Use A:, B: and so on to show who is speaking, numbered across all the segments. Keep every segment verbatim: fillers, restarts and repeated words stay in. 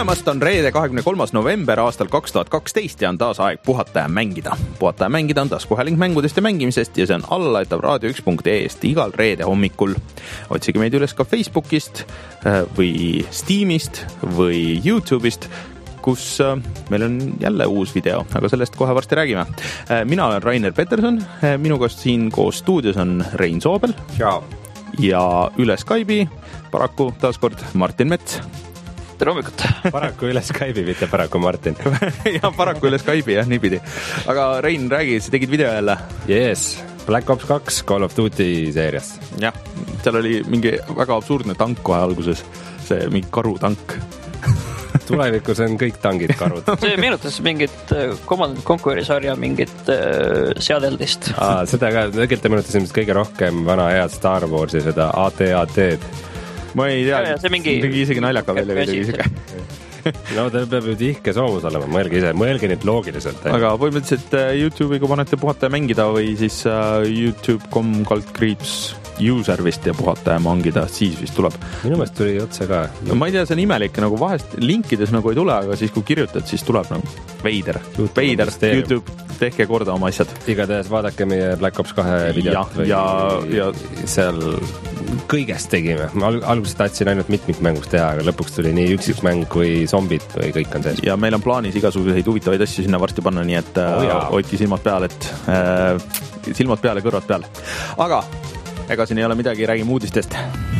A: tulemast, on reede kahekümne kolmas november aastal kaks tuhat kaksteist ja on taas aeg puhata ja mängida. Puhata ja mängida on taskuhääling mängudest ja mängimisest ja see on allalaetav raadio üks punkt ee-st igal reede hommikul. Otsige meid üles ka Facebookist või Steamist või YouTube'ist, kus meil on jälle uus video, aga sellest kohe varsti räägime. Mina olen Rainer Peterson, minuga siin koos stuudios on Rein Soobel
B: ja,
A: ja üle Skype'i paraku taaskord Martin Mets.
C: Tere hommikut.
B: Paraku üle Skype'i, mitte paraku Martin.
A: ja paraku üle Skype'i, jah, niipidi. Aga Rein, räägi, sa tegid video jälle.
B: Yes, Black Ops kaks Call of Duty seerias.
A: Jah, seal oli mingi väga absurdne tank kohe alguses. See mingi karutank.
B: Tulevikus on kõik tangid karud.
C: See meenutas mingit Command and Conquer'i sarja mingit äh, seadeldist.
B: Aa, seda ka, tegelikult meenutas ilmselt kõige rohkem vana head Star Warsi, seda A T A T-d.
A: Ma ei tea,
C: ja, see mingi,
A: isegi naljaka välja isegi.
B: No ta peab ju tihke soomus olema, mõelge ise, mõelge nüüd loogiliselt.
A: Aga põhimõtteliselt YouTube'iga panete puhata ja mängida või siis YouTube dot com kaldkriips user vist ja puhata ja mangida, siis vist tuleb.
B: Minu meelest tuli otse ka.
A: No, ma ei tea, see on imelik, nagu vahest linkides nagu ei tule, aga siis kui kirjutad, siis tuleb nagu veider.
B: YouTube
A: veider, YouTube, tehke korda oma asjad.
B: Igatahes vaadake meie Black Ops kahe videot või
A: ja, ja
B: seal kõigest tegime. Ma alguses tahtsin ainult mitmikmängus teha, aga lõpuks tuli nii üksikmäng kui zombid või kõik on sees.
A: Ja meil on plaanis igasuguseid huvitavaid asju sinna varsti panna, nii et oh, hoidki silmad peal, et äh, silmad peale, kõrvad peal. Aga ega siin ei ole midagi, räägime uudistest.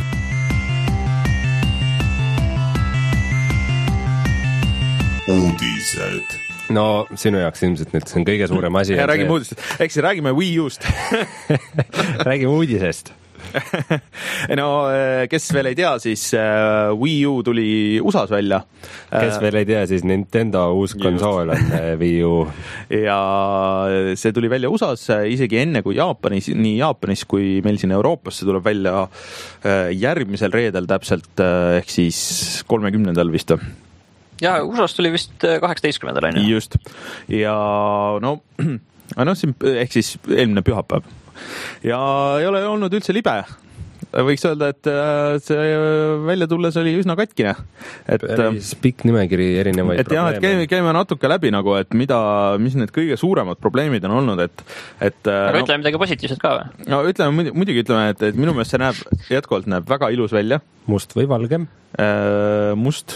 D: Uudised.
B: No sinu jaoks ilmselt nüüd see on kõige suurem asi.
A: Ja räägime uudistest. Eks räägime Wii U'st.
B: räägime uudisest.
A: No, kes veel ei tea, siis Wii U tuli U S As välja.
B: Kes veel ei tea, siis Nintendo uus konsool on Wii U.
A: Ja see tuli välja U S As isegi enne kui Jaapanis, nii Jaapanis kui meil siin Euroopas. See tuleb välja järgmisel reedel täpselt, ehk siis kolmekümnendal vist.
C: Ja, U S As tuli vist kaheksateistkümnendal on.
A: Just. Ja no, no siin, ehk siis eelmine pühapäev. Ja ei ole olnud üldse libe. Võiks öelda, et see välja tulles oli üsna katkine. Et,
B: Päris pikk nimekiri erinevaid
A: et probleeme. Et jah, et käime, käime natuke läbi nagu, et mida, mis need kõige suuremad probleemid on olnud. Et, et,
C: aga
A: no,
C: ütleme midagi positiivset ka või?
A: No ütleme, muidugi ütleme, et, et minu meelest see näeb, jätkuvalt näeb väga ilus välja.
B: Must või valgem?
A: Äh, must.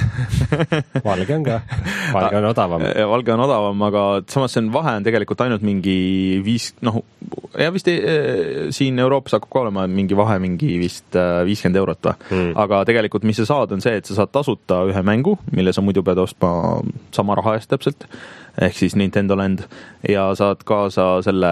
B: Valge on ka. Valge on odavam.
A: Valge on odavam, aga samas see vahe on tegelikult ainult mingi viis, noh, ja vist e, siin Euroopas hakkab ka olema mingi vahe mingi vist viiskümmend eurot. Mm. Aga tegelikult mis sa saad on see, et sa saad tasuta ühe mängu, mille sa muidu pead ostma sama raha eest täpselt, ehk siis Nintendo Land, ja saad kaasa selle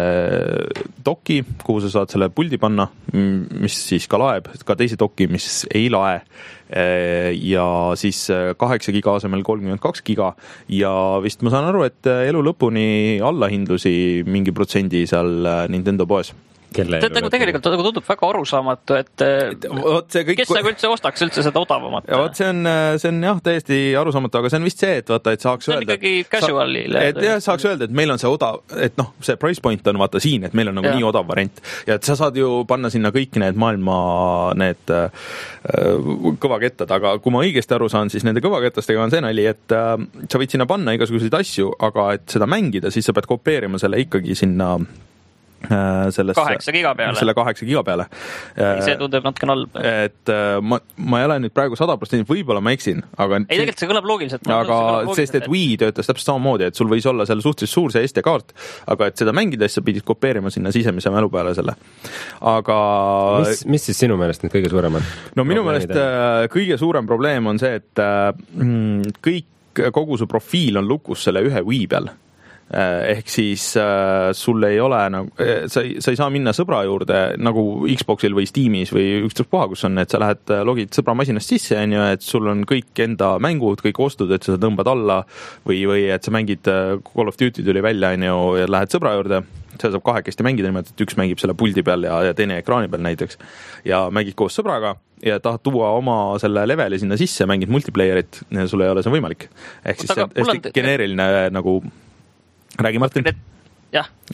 A: doki, kuhu sa saad selle puldi panna, mis siis ka laeb, ka teise doki, mis ei lae, ja siis kaheksa giga asemel kolmkümmend kaks giga ja vist ma saan aru, et elu lõpuni allahindlusi mingi protsendi seal Nintendo poes.
C: Kelle Te, tegelikult tundub väga arusaamatu, et, et see kõik... kes nagu üldse ostaks üldse seda odavamat?
A: Ja võt, see on, see on jah täiesti arusaamatu, aga see on vist see, et vaata, et saaks
C: see
A: öelda...
C: See on ikkagi casualile.
A: Et jah, saaks öelda, et meil on see odav, et noh, see price point on vaata siin, et meil on nagu ja. Nii odav variant. Ja et sa saad ju panna sinna kõik need maailma need äh, kõvakettad, aga kui ma õigesti aru saan, siis nende kõvakettastega on see nali, et äh, sa võid sinna panna igasuguseid asju, aga et seda mängida, siis sa pead kopeerima selle ikkagi sinna Selles,
C: kaheksa giga peale.
A: Selle kaheksa giga peale.
C: See tundub natuke nalb.
A: Et ma, ma ei ole nüüd praegu sada protsenti, võib-olla ma eksin. Aga
C: ei, tegelikult see kõlab loogiliselt.
A: Aga sest, et Wii töötas täpselt samamoodi, et sul võis olla seal suhteliselt suur see S D-kaart, aga et seda mängides sa pidid kopeerima sinna sisemise mälu peale selle. Aga...
B: Mis, mis siis sinu meelest nüüd kõige suuremad?
A: No minu meelest kõige suurem probleem on see, et kõik, kogu su profiil on lukus selle ühe Wii peal. Ehk siis äh, sul ei ole nagu, sa, sa ei saa minna sõbra juurde nagu Xboxil või Steamis või ükstapuha koha, kus on, et sa lähed logid sõbra masinast sisse, on ju, et sul on kõik enda mängud, kõik ostud, et sa tõmbad alla või, või et sa mängid Call of Duty tuli välja, on ju, ja lähed sõbra juurde, see saab kahekesti mängida nimelt, et üks mängib selle puldi peal ja, ja teine ekraani peal näiteks ja mängid koos sõbraga ja tahad tuua oma selle leveli sinna sisse, mängid multiplayerit, sul ei ole see võimalik. Ehk siis see on geneeriline nagu räägi Martin.
C: Jah.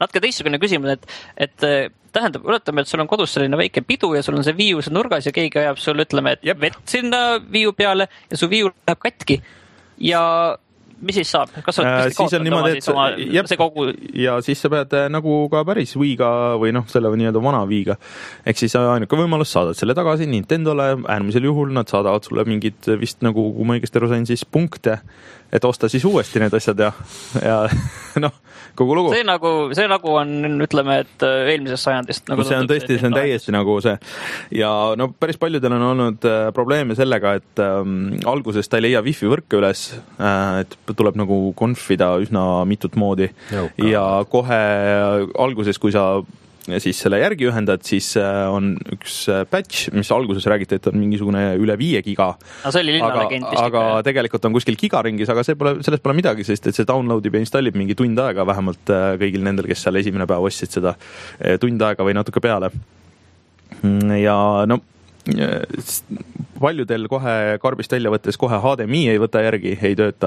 C: natuke teistsugune küsimus, et, et tähendab, oletame, et sul on kodus selline väike pidu ja sul on see viiu seal nurgas ja keegi ajab sul, ütleme, et Jep. vett sinna viiu peale ja su viiu läheb katki ja mis siis saab? Kas sa
A: äh, siis on niimoodi, et
C: oma, jep, see kogu...
A: ja siis sa pead nagu ka päris viiga või noh, selle nii-öelda vana viiga. Ehk siis ainuke võimalus saadad selle tagasi Nintendole, äärmisel juhul nad saadavad sulle mingid vist nagu, kui ma õigesti aru sain, siis punkte, et osta siis uuesti need asjad ja, ja noh, kogu lugu.
C: See nagu, see nagu on, ütleme, et eelmisest sajandist. Nagu
A: see on tõesti, see on täiesti nagu see. Ja no päris paljudel on olnud probleeme sellega, et ähm, alguses ta ei leia wifi võrke üles, äh, et tuleb nagu konfida üsna mitut moodi. Jauka. Ja kohe alguses, kui sa siis selle järgi ühendad, siis on üks patch, mis alguses räägiti, et on mingisugune üle viie giga.
C: No see oli linnalegend vist.
A: Aga ikka. Tegelikult on kuskil gigaringis, aga see pole, sellest pole midagi, sest et see downloadib ja installib mingi tund aega vähemalt kõigil nendel, kes seal esimene päev ostsid seda tund aega või natuke peale. Ja no paljudel kohe karbist välja võttes kohe H D M I ei võta järgi, ei tööta.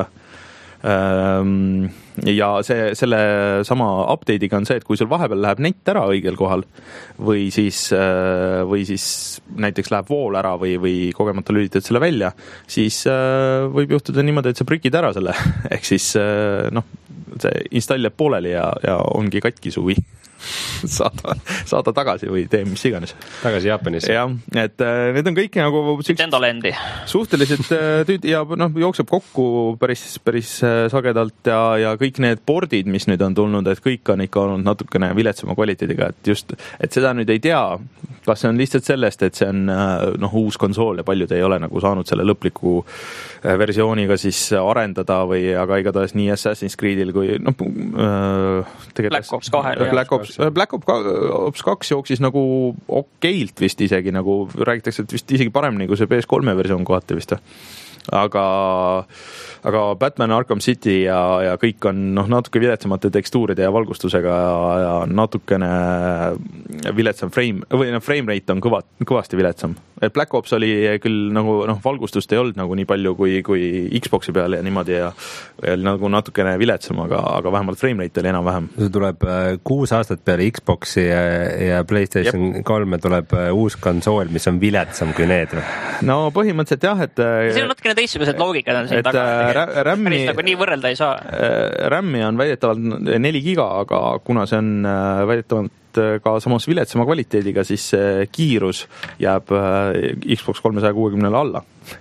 A: Ja see, selle sama update'iga on see, et kui sul vahepeal läheb net ära õigel kohal või siis, või siis näiteks läheb vool ära või, või kogemata lülitad selle välja, siis võib juhtuda niimoodi, et sa prikid ära selle. Ehk siis noh, see install jääb pooleli ja, ja ongi katki suvi. Saada, saada tagasi või tee mis iganes.
B: Tagasi Jaapanisse.
A: Jah, et äh, need on kõik nagu
C: Nintendo-lendi.
A: Suhteliselt äh, tüüd ja noh, jookseb kokku päris, päris äh, sagedalt ja, ja kõik need boardid, mis nüüd on tulnud, et kõik on ikka olnud natukene viletsama kvaliteediga, et just, et seda nüüd ei tea, kas see on lihtsalt sellest, et see on äh, noh, uus konsool ja paljud ei ole nagu saanud selle lõpliku äh, versiooniga siis arendada või, aga igatahes nii Assassin's Creedil kui noh, äh,
C: Black Ops kahel.
A: Black Ops Black Ops kaks jooksis nagu okeilt vist isegi, nagu räägitakse, et vist isegi paremini kui see P S kolme versioon kohati vist. Aga, aga Batman Arkham City ja, ja kõik on noh, natuke viletsamate tekstuuride ja valgustusega ja, ja natukene viletsam frame, või no frame rate on kõva, kõvasti viletsam. Et Black Ops oli küll nagu noh, valgustust ei olnud nagu nii palju kui, kui Xboxi peal ja niimoodi ja, ja nagu natukene viletsam, aga, aga vähemalt frame rate oli enam-vähem.
B: See tuleb kuus aastat peale Xboxi ja, ja PlayStation Jep. kolme tuleb uus konsool, mis on viletsam kui need.
A: No põhimõtteliselt jah, et
C: see on natukene teistsugused loogikad on siin
A: et,
C: taga.
A: Äh, Rämmi,
C: päris nagu nii võrrelda ei saa.
A: Rämmi on väidetavalt neli giga, aga kuna see on väidetavalt ka samas viletsama kvaliteediga, siis kiirus jääb Xbox kolmesaja kuuekümnele alla.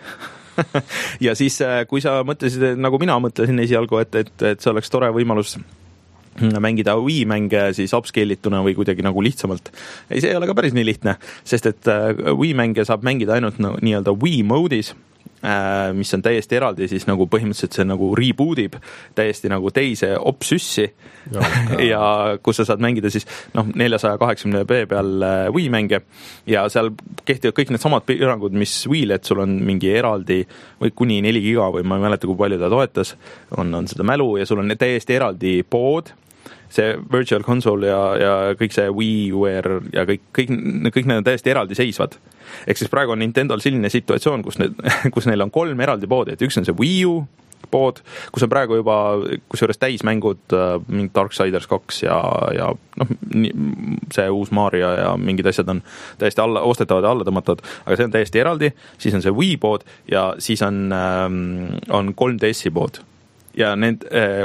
A: Ja siis, kui sa mõtlesid, nagu mina mõtlesin esialgu, et, et, et see oleks tore võimalus mängida Wii mänge siis upscale ituna või kuidagi nagu lihtsamalt. Ei, see ei ole ka päris nii lihtne, sest et Wii mänge saab mängida ainult no, nii-öelda Wii mode'is, mis on täiesti eraldi, siis nagu põhimõtteliselt see nagu rebootib täiesti nagu teise opsüssi ja, ja kus sa saad mängida siis noh, neljasaja kaheksakümne p peal Wii mänge ja seal kehtivad kõik need samad piirangud, mis Wii'l, et sul on mingi eraldi või kuni neli giga või ma ei mäleta, kui palju ta toetas, on, on seda mälu ja sul on täiesti eraldi pood, see Virtual Console ja, ja kõik see WiiWare ja kõik, kõik, kõik need on täiesti eraldi seisvad. Ehk siis praegu on Nintendol selline situatsioon, kus, need, kus neil on kolm eraldi poodi, et üks on see Wii U pood, kus on praegu juba kusjuures täismängud, mingi Darksiders kaks ja, ja noh, see uus Mario ja mingid asjad on täiesti alla, ostetavad ja alla tõmmatavad, aga see on täiesti eraldi, siis on see Wii pood ja siis on, on kolm D S-i pood. Ja, need,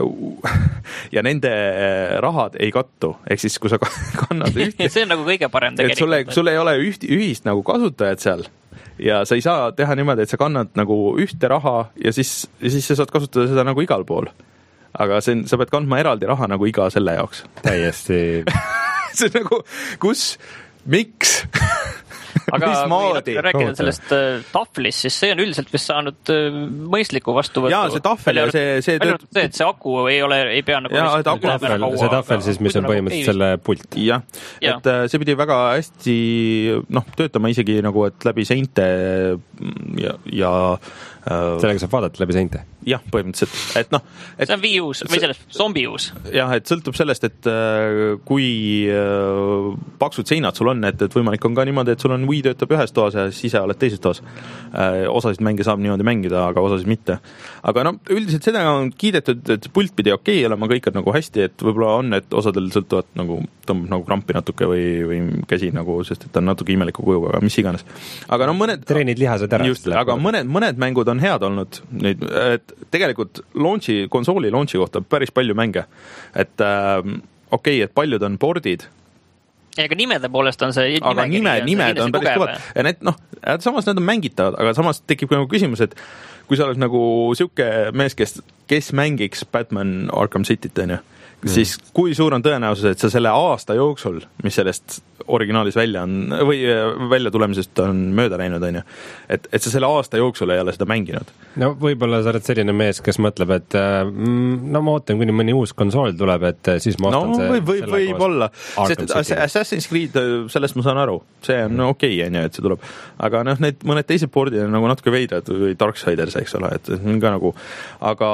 A: ja nende rahad ei kattu, ehk siis kui sa kannad ühti
C: see on nagu kõige parem tegelikult.
A: Et sulle, sulle ei ole üht, ühist nagu kasutajat seal ja sa ei saa teha niimoodi, et sa kannad nagu ühte raha ja siis, ja siis sa saad kasutada seda nagu igal pool. Aga see, sa pead kandma eraldi raha nagu iga selle jaoks.
B: Täiesti.
A: See on nagu, kus, miks?
C: Aga kui rääkida sellest uh, tahvlist, siis see on üldiselt vist saanud uh, mõistliku vastuvõttu.
A: Jaa, see tahvel ja see... see,
C: tööt... see, et see aku ei ole, ei pea nagu...
B: Jaa, et aku... see tahvel siis, mis on põhimõtteliselt selle pult.
A: Jah, ja. Et uh, see pidi väga hästi noh, töötama isegi nagu, et läbi seinte ja... ja
B: sellega saab vaadata läbi seinte.
A: Jah, põhimõtteliselt. Et noh, et
C: see on Wii-uus või sellest zombi-uus.
A: Jah, et sõltub sellest, et kui paksud seinad sul on, et, et võimalik on ka niimoodi, et sul on on Wii töötab ühes toas ja siis ise oled teises toas. Osasid mänge saab niimoodi mängida, aga osasid mitte. Aga no üldiselt seda on kiidetud, et pult pidi okei olema, kõik on nagu hästi, et võib-olla on, et osadel sõltuvad nagu, tõmbab nagu krampi natuke või, või käsi nagu, sest et ta on natuke imeliku kujuga, aga mis iganes. Aga no mõned... Treenid lihased ära. Just, aga mõned, mõned mängud on head olnud. Nüüd, et tegelikult launchi, konsooli launchi kohta päris palju mänge. Et äh, okei, et paljud on boardid.
C: Ja aga nimede poolest on see...
A: Aga nime, nimed on päris kõvad. Ja need, noh, samas need on mängitavad, aga samas tekib nagu küsimus, et kui sa oled nagu siuke mees, kes, kes mängiks Batman Arkham City't, on ju, mm. siis kui suur on tõenäosus, et sa selle aasta jooksul, mis sellest originaalis välja on, või välja tulemisest on mööda läinud, on ju, et, et sa selle aasta jooksul ei ole seda mänginud.
B: No võib-olla sa oled selline mees, kes mõtleb, et no ma ootan, kuni mõni uus konsool tuleb, et siis ma ostan
A: no,
B: see
A: või, või, võib olla, sest Assassin's Creed, sellest ma saan aru, see on no, okei, okay, et see tuleb, aga noh, need mõned teised boardid on nagu natuke veidrad või Darksiders, eks ole, et ka nagu, aga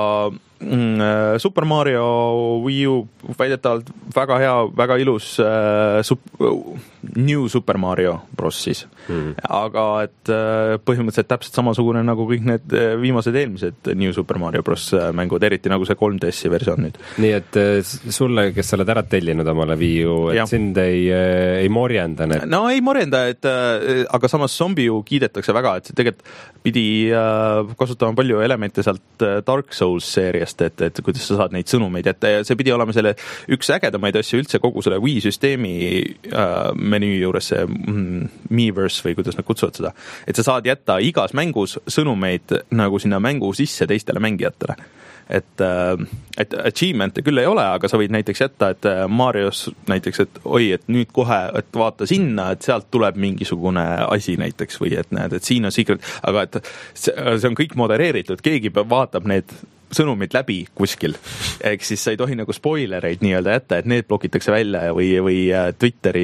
A: mm, Super Mario Wii U väidetavalt väga hea, väga ilus äh, sup- New Super Mario Bros siis mm. aga et põhimõtteliselt täpselt samasugune nagu kõik need viimased eelmised New Super Mario Bros mängud, eriti nagu see kolm D S-i versioon nüüd.
B: Nii et sulle, kes sa oled ära tellinud omale Wii U, et ja. Sind ei, ei morjenda need?
A: No ei morjenda, et aga samas Zombie U kiidetakse väga, et see tegelikult pidi kasutama palju elemente sealt Dark Souls seeriast, et, et kuidas sa saad neid sõnumeid ette ja see pidi olema selle üks ägedamaid asju üldse kogu selle Wii süsteemi äh, menüü juures see mm, Miiverse või kuidas nad kutsuvad seda, et sa saad jätta igas mängus sõnumeid nagu sinna mängu sisse teistele mängijatele. Et, et achievement'e küll ei ole, aga sa võid näiteks jätta, et Marios näiteks, et oi, et nüüd kohe, et vaata sinna, et sealt tuleb mingisugune asi näiteks või et näed, et siin on secret, aga et see, see on kõik modereeritud, keegi vaatab need sõnumid läbi kuskil, ehk siis sa ei tohi nagu spoilereid nii-öelda jätta, et need blokitakse välja või, või Twitteri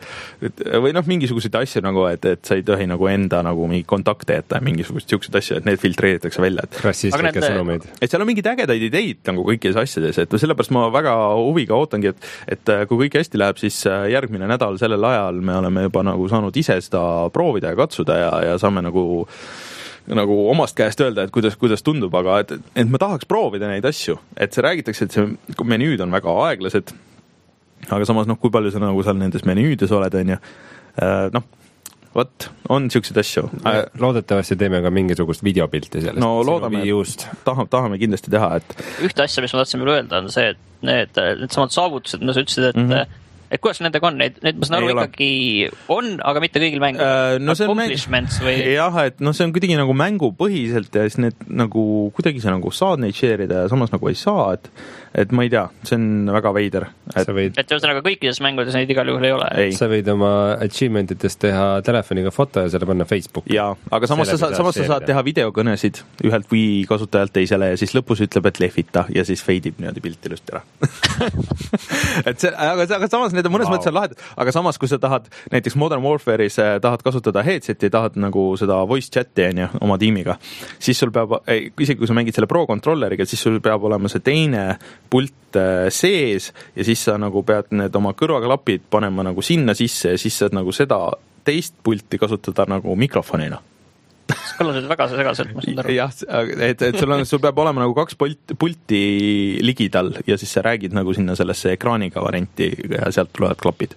A: või noh, mingisuguseid asju nagu, et, et sa ei tohi nagu enda nagu mingi kontakte jätta, mingisugused siuksed asju, et need filtreeritakse välja.
B: Rassistlikke sõnumeid.
A: Et seal on mingid ägedaid ideid nagu kõikides asjades, et sellepärast ma väga huviga ootangi, et, et kui kõik hästi läheb, siis järgmine nädal sellel ajal me oleme juba nagu saanud ise seda proovida ja katsuda ja, ja saame nagu nagu omast käest öelda, et kuidas, kuidas tundub, aga et, et ma tahaks proovida neid asju, et see räägitakse, et see menüüd on väga aeglased, aga samas noh, kui palju sa nagu seal nendes menüüdes oled, on ju, noh, võt, on siukseid asju.
B: Loodetavasti teeme ka mingisugust videopilti sellest.
A: No loodame, tahame, tahame kindlasti teha, et
C: ühte asja, mis ma tahtsin veel öelda, on see, et need, need samad saavutused, mida sa ütlesid, et mm-hmm. et kuidas nendega on, neid, neid ma saan aru ikkagi on, aga mitte kõigil mängud
A: uh, no accomplishments või? Jah, et no see on kuidagi nagu mängupõhiselt ja siis need nagu kuidagi sa nagu saad neid share'ida ja samas nagu ei saa, et et ma ei tea, see on väga veider.
C: Et, võid... et ühesõnaga kõikides mängudes neid igal juhul ei ole.
B: Ei. Sa võid oma achievementitest teha telefoniga foto ja selle panna Facebooki.
A: Jaa, aga samas, sa, samas sa saad teha videokõnesid ühelt Wii kasutajalt teisele ja siis lõpus ütleb, et lehvita ja siis feidib niimoodi pilti ilusti ära. et see, aga, aga samas need on mõnes wow. mõttes on lahedad, aga samas kui sa tahad näiteks Modern Warfare'is tahad kasutada headseti, tahad nagu seda voice chati on ju, oma tiimiga, siis sul peab, isegi kui sa mängid selle Pro Controlleriga, siis sul peab olema see teine pult sees ja siis sa nagu pead need oma kõrvaklapid panema nagu sinna sisse ja siis saad nagu seda teist pulti kasutada nagu mikrofonina.
C: Kõlasid väga segaselt, ma saan aru.
A: Jah, et, et sul, on, sul peab olema nagu kaks pulti, pulti ligidal ja siis sa räägid nagu sinna sellesse ekraaniga varianti ja sealt tulevad klapid.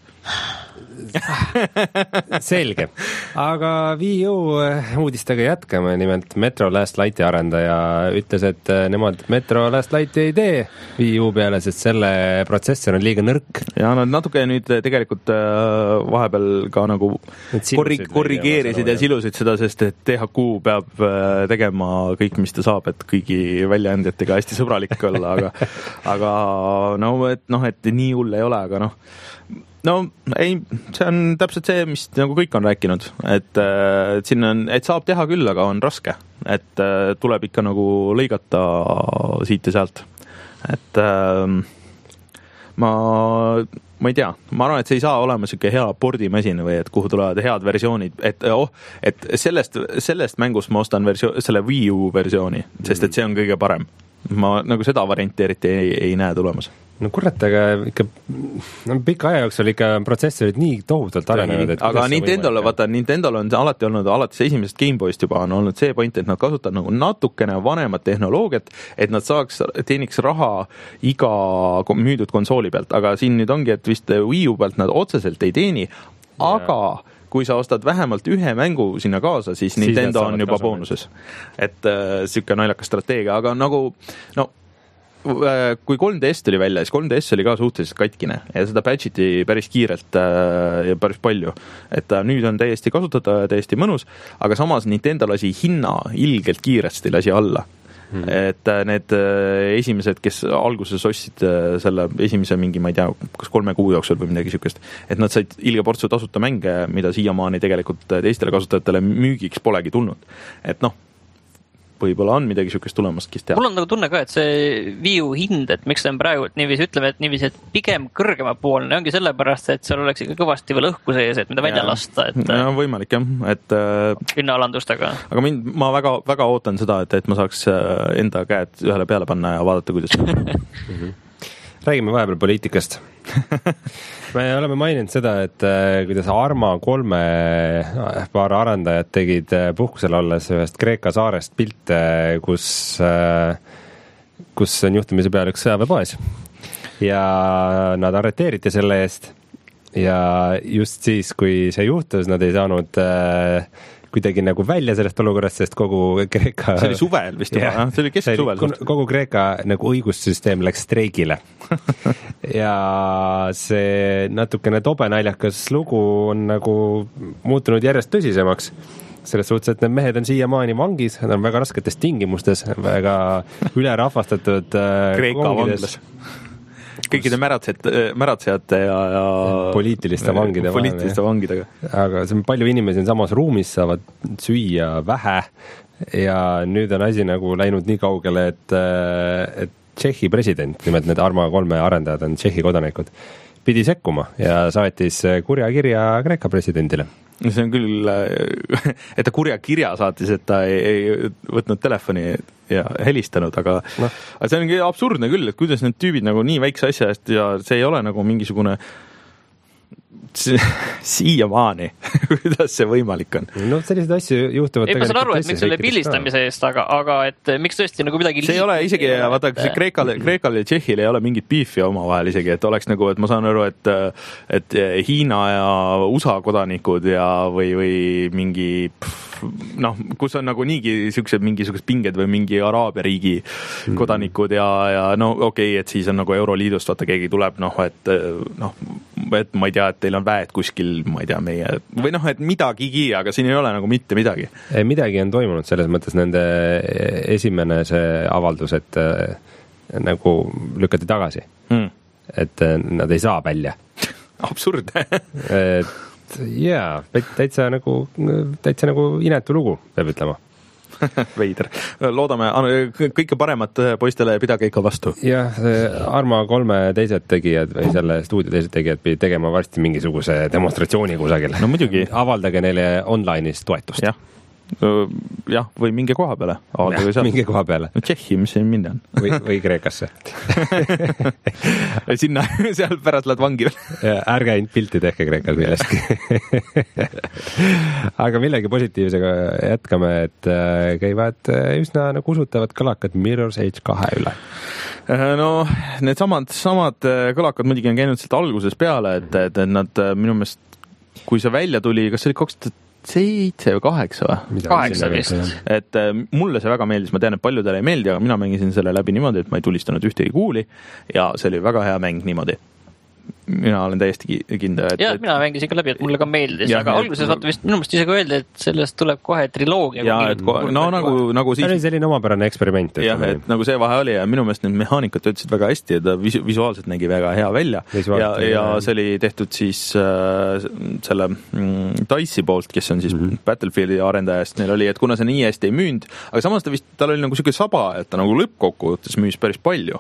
B: Selge, aga Wii U uudistega jätkame, nimelt Metro Last Lighti arendaja ütles, et nemad Metro Last Lighti ei tee Wii U peale, sest selle protsessor on liiga nõrk.
A: Ja nad natuke nüüd tegelikult vahepeal ka nagu korri- korrigeerisid ja silusid seda, sest et T H Q peab tegema kõik, mis ta saab, et kõigi väljaandjatega hästi sõbralik olla, aga, aga no, et, noh, et nii hull ei ole, aga noh, no ei, see on täpselt see, mis nagu kõik on rääkinud, et, et siin on, et saab teha küll, aga on raske, et tuleb ikka nagu lõigata siit ja sealt, et ma, ma ei tea, ma arvan, et see ei saa olema selline hea pordimasin või et kuhu tulevad head versioonid, et oh, et sellest, sellest mängust ma ostan versioon, selle Wii U versiooni, sest et see on kõige parem. Ma nagu seda varianti eriti ei, ei näe tulemas.
B: no kurat, aga ikka no, pika aja jooksul ikka protsessorid nii tohutult arenevad.
A: Aga Nintendole, vaata, Nintendol on alati olnud, alates esimesest Gameboyst juba on olnud see point, et nad kasutavad nagu natukene vanemat tehnoloogiat, et nad saaks, teeniks raha iga müüdud konsooli pealt, aga siin nüüd ongi, et vist Wii U pealt nad otseselt ei teeni, aga kui sa ostad vähemalt ühe mängu sinna kaasa, siis, siis Nintendo on juba boonuses. Et äh, siuke naljakas strateegia, aga nagu no kui kolm D S tuli välja, siis kolm D S oli ka suhteliselt katkine ja seda patchiti päris kiirelt ja päris palju. Et nüüd on täiesti kasutada ja täiesti mõnus, aga samas Nintendo lasi hinna ilgelt kiiresti lasi alla. Hmm. Et need esimesed, kes alguses ostsid selle esimese mingi, ma ei tea, kas kolme kuu jooksul või midagi siukest, et nad said ilge portsu tasuta mänge, mida siiamaani tegelikult teistele kasutajatele müügiks polegi tulnud. Et noh, võib-olla on midagi siukest tulemast, kes teab.
C: Mul on nagu tunne ka, et see Wii U hind, et miks see on praegu, et niiviisi ütleme, et niiviisi, et pigem kõrgema poolne ongi sellepärast, et seal oleks ikka kõvasti veel õhku sees, et mida välja ja. lasta. Et,
A: ja, võimalik jah, et
C: hinnaalandustega.
A: Aga mind, ma väga, väga ootan seda, et, et ma saaks enda käed ühele peale panna ja vaadata, kuidas
B: räägime vahepeal poliitikast. Me oleme maininud seda, et kuidas Arma kolme paar arendajat tegid puhkusel olles ühest Kreeka saarest pilte, kus, kus on juhtumise peal üks sõjaväepoes. Ja nad arreteeriti selle eest. Ja just siis, kui see juhtus, nad ei saanud kuidagi nagu välja sellest olukorrast, sest kogu Kreeka...
A: See oli suvel vist juba, yeah. see oli kesksuvel.
B: Kogu Kreeka nagu õigussüsteem läks streigile. Ja see natukene tobenaljakas lugu on nagu muutunud järjest tõsisemaks. Selles suhtes, et need mehed on siiamaani vangis, nad on väga rasketes tingimustes, väga ülerahvastatud
A: Kreeka vanglas. Kõikide märatsejate, märatsejate ja, ja
B: poliitiliste vangide
A: poliitiliste vangidega.
B: Aga see on palju inimesi on samas ruumis, saavad süüa vähe ja nüüd on asi nagu läinud nii kaugele, et, et Tšehhi president, nimelt need Arma kolme arendajad on Tšehhi kodanikud, pidi sekkuma ja saatis kurja kirja Kreeka presidendile.
A: See on küll, et ta kurja kirja saatis, et ta ei, ei võtnud telefoni ja helistanud, aga no. See ongi absurdne küll, et kuidas need tüübid nagu nii väikse asja eest ja see ei ole nagu mingisugune siiamaani, kuidas see võimalik on.
B: No sellised asju juhtuvad.
C: Ei, ma saan aru, et miks selle pildistamise eest, aga, aga et miks tõesti nagu midagi
A: see ei ole isegi, vaata, see Kreekal, Kreekal ja Tšehhil ei ole mingit beefi omavahel isegi, et oleks nagu, et ma saan aru, et, et Hiina ja U S A kodanikud ja või, või mingi noh, kus on nagu niigi siuksed mingisugused pinged või mingi Araabia riigi kodanikud ja, ja no okei, okay, et siis on nagu Euroliidust, vaata keegi tuleb, noh, et noh, et ma ei tea, et teil on väed kuskil, ma ei tea, meie või noh, et midagigi, aga siin ei ole nagu mitte midagi.
B: Midagi on toimunud selles mõttes nende esimene see avaldus, et nagu lükati tagasi. Hmm. Et nad ei saa välja.
A: Absurd.
B: et jaa, täitsa nagu, täitsa nagu inetu lugu, peab ütlema.
A: Veider. Loodame, kõike paremat poistele pidage ikka vastu.
B: Jah, Arma kolme teised tegijad või selle stuudio teised tegijad pidi tegema varsti mingisuguse demonstratsiooni kusagil.
A: No muidugi.
B: Avaldage neile online'is toetust.
A: Jah. Jah, või minge koha peale.
B: Ja, minge koha peale.
A: No Tšehhi, mis siin minna on?
B: Või, või Kreekasse.
A: Sinna, seal pärast lähed vangi veel.
B: Ärge ainult pilti tehke Kreekal millestki. Aga millegi positiivsega jätkame, et käivad üsna nagu usutavad kõlakad Mirror's Edge kahe üle.
A: No, need samad, samad kõlakad muidugi on käinud sealt alguses peale, et, et, et nad minu meelest, kui see välja tuli, kas see oli kaks tuhat seitse või kaheksa või?
C: Kaheksa vist.
A: Et mulle see väga meeldis, ma tean, et paljudele ei meeldi, aga mina mängisin selle läbi niimoodi, et ma ei tulistanud ühtegi kuuli ja see oli väga hea mäng niimoodi. Mina olen täiesti kinda. Et,
C: ja, mina mängisin ka läbi, et mulle ka meeldis, aga alguses vaata vist minu meelest isegi öeldi, et sellest tuleb kohe triloogia.
A: Ja, et ko- no nagu, nagu siis...
B: See oli selline omapärane eksperiment.
A: Ja, et nagu see vahe oli ja minu meelest need mehaanikud töötasid väga hästi ja ta visu- visuaalselt nägi väga hea välja. Ja, ja see oli tehtud siis äh, selle mm, Dice'i poolt, kes on siis mm-hmm. Battlefieldi arendajast, neil oli, et kuna see nii hästi ei müünd, aga samas ta vist, tal oli nagu siuke saba, et ta nagu lõppkokkuvõttes müüs päris palju.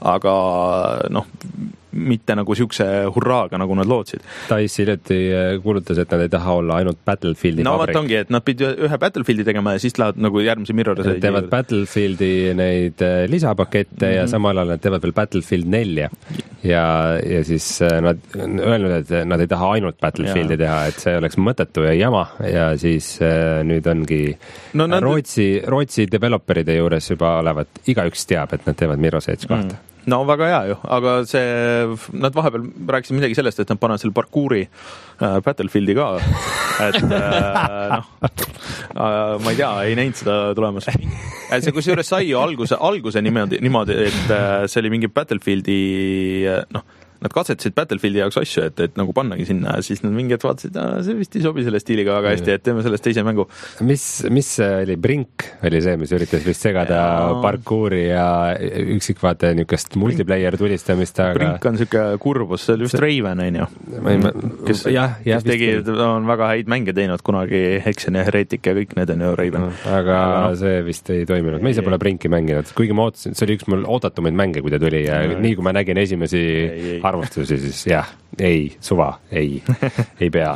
A: aga noh, mitte nagu siukse hurraaga, nagu nad lootsid.
B: Dice hiljuti kuulutas, et nad ei taha olla ainult Battlefieldi
A: no,
B: fabrik.
A: No vaat ongi, et nad pidid ühe Battlefieldi tegema ja siis lähevad nagu järgmise Mirror'i.
B: Nad teevad Battlefieldi neid lisapakette mm-hmm. ja samal ajal nad teevad veel Battlefield nelja. Ja, ja siis nad öelnud, et nad ei taha ainult Battlefieldi ja. teha, et see oleks mõttetu ja jama ja siis nüüd ongi no, nad... Rootsi, Rootsi developeride juures juba olevat, igaüks teab, et nad teevad Mirror's Edge kahte. Mm.
A: No väga hea ju, aga see, nad vahepeal rääkisid midagi sellest, et nad panevad selle parkuuri äh, Battlefieldi ka, et äh, noh, äh, ma ei tea, ei näinud seda tulemas. See kusjuures sai ju alguse, alguse niimoodi, niimoodi, et äh, see oli mingi Battlefieldi, noh, nad katsetasid Battlefieldi jaoks asju, et, et nagu pannagi sinna ja siis nad mingid vaatasid, et see vist ei sobi selle stiiliga väga hästi, et teeme sellest teise mängu.
B: Mis, mis oli Brink, oli see, mis üritas vist segada ja. parkuuri ja üksikvaate niukest multiplayer tulistamist, aga
A: Brink on siuke kurbus, see oli just see... Raven, on ju. Kes,
B: jah, jah,
A: kes tegi, on väga häid mänge teinud kunagi, Hexen ja Heretic ja kõik need on ju Raven.
B: Aga no. see vist ei toiminud. Ma ise pole Brinki mänginud, kuigi ma ootasin, see oli üks mul ootatumaid mänge, kui ta tuli ja no. nii kui ma nägin esimesi ei, ei. arvustusi, siis jah, ei, suva, ei, ei pea.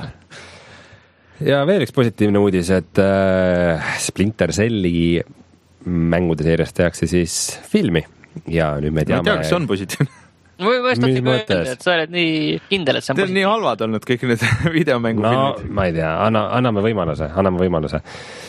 B: Ja veel üks positiivne uudis, et äh, Splinter Celli mängude seeriast tehakse siis filmi ja nüüd me teame...
A: Ma ei tea, kas see on positiivne.
C: Või võistati ka öelda, et sa oled nii kindel, et see on
A: positiivne. Nii halvad olnud kõik need videomängufilmid.
B: No, ma ei tea, anna, anname võimaluse, anname võimaluse.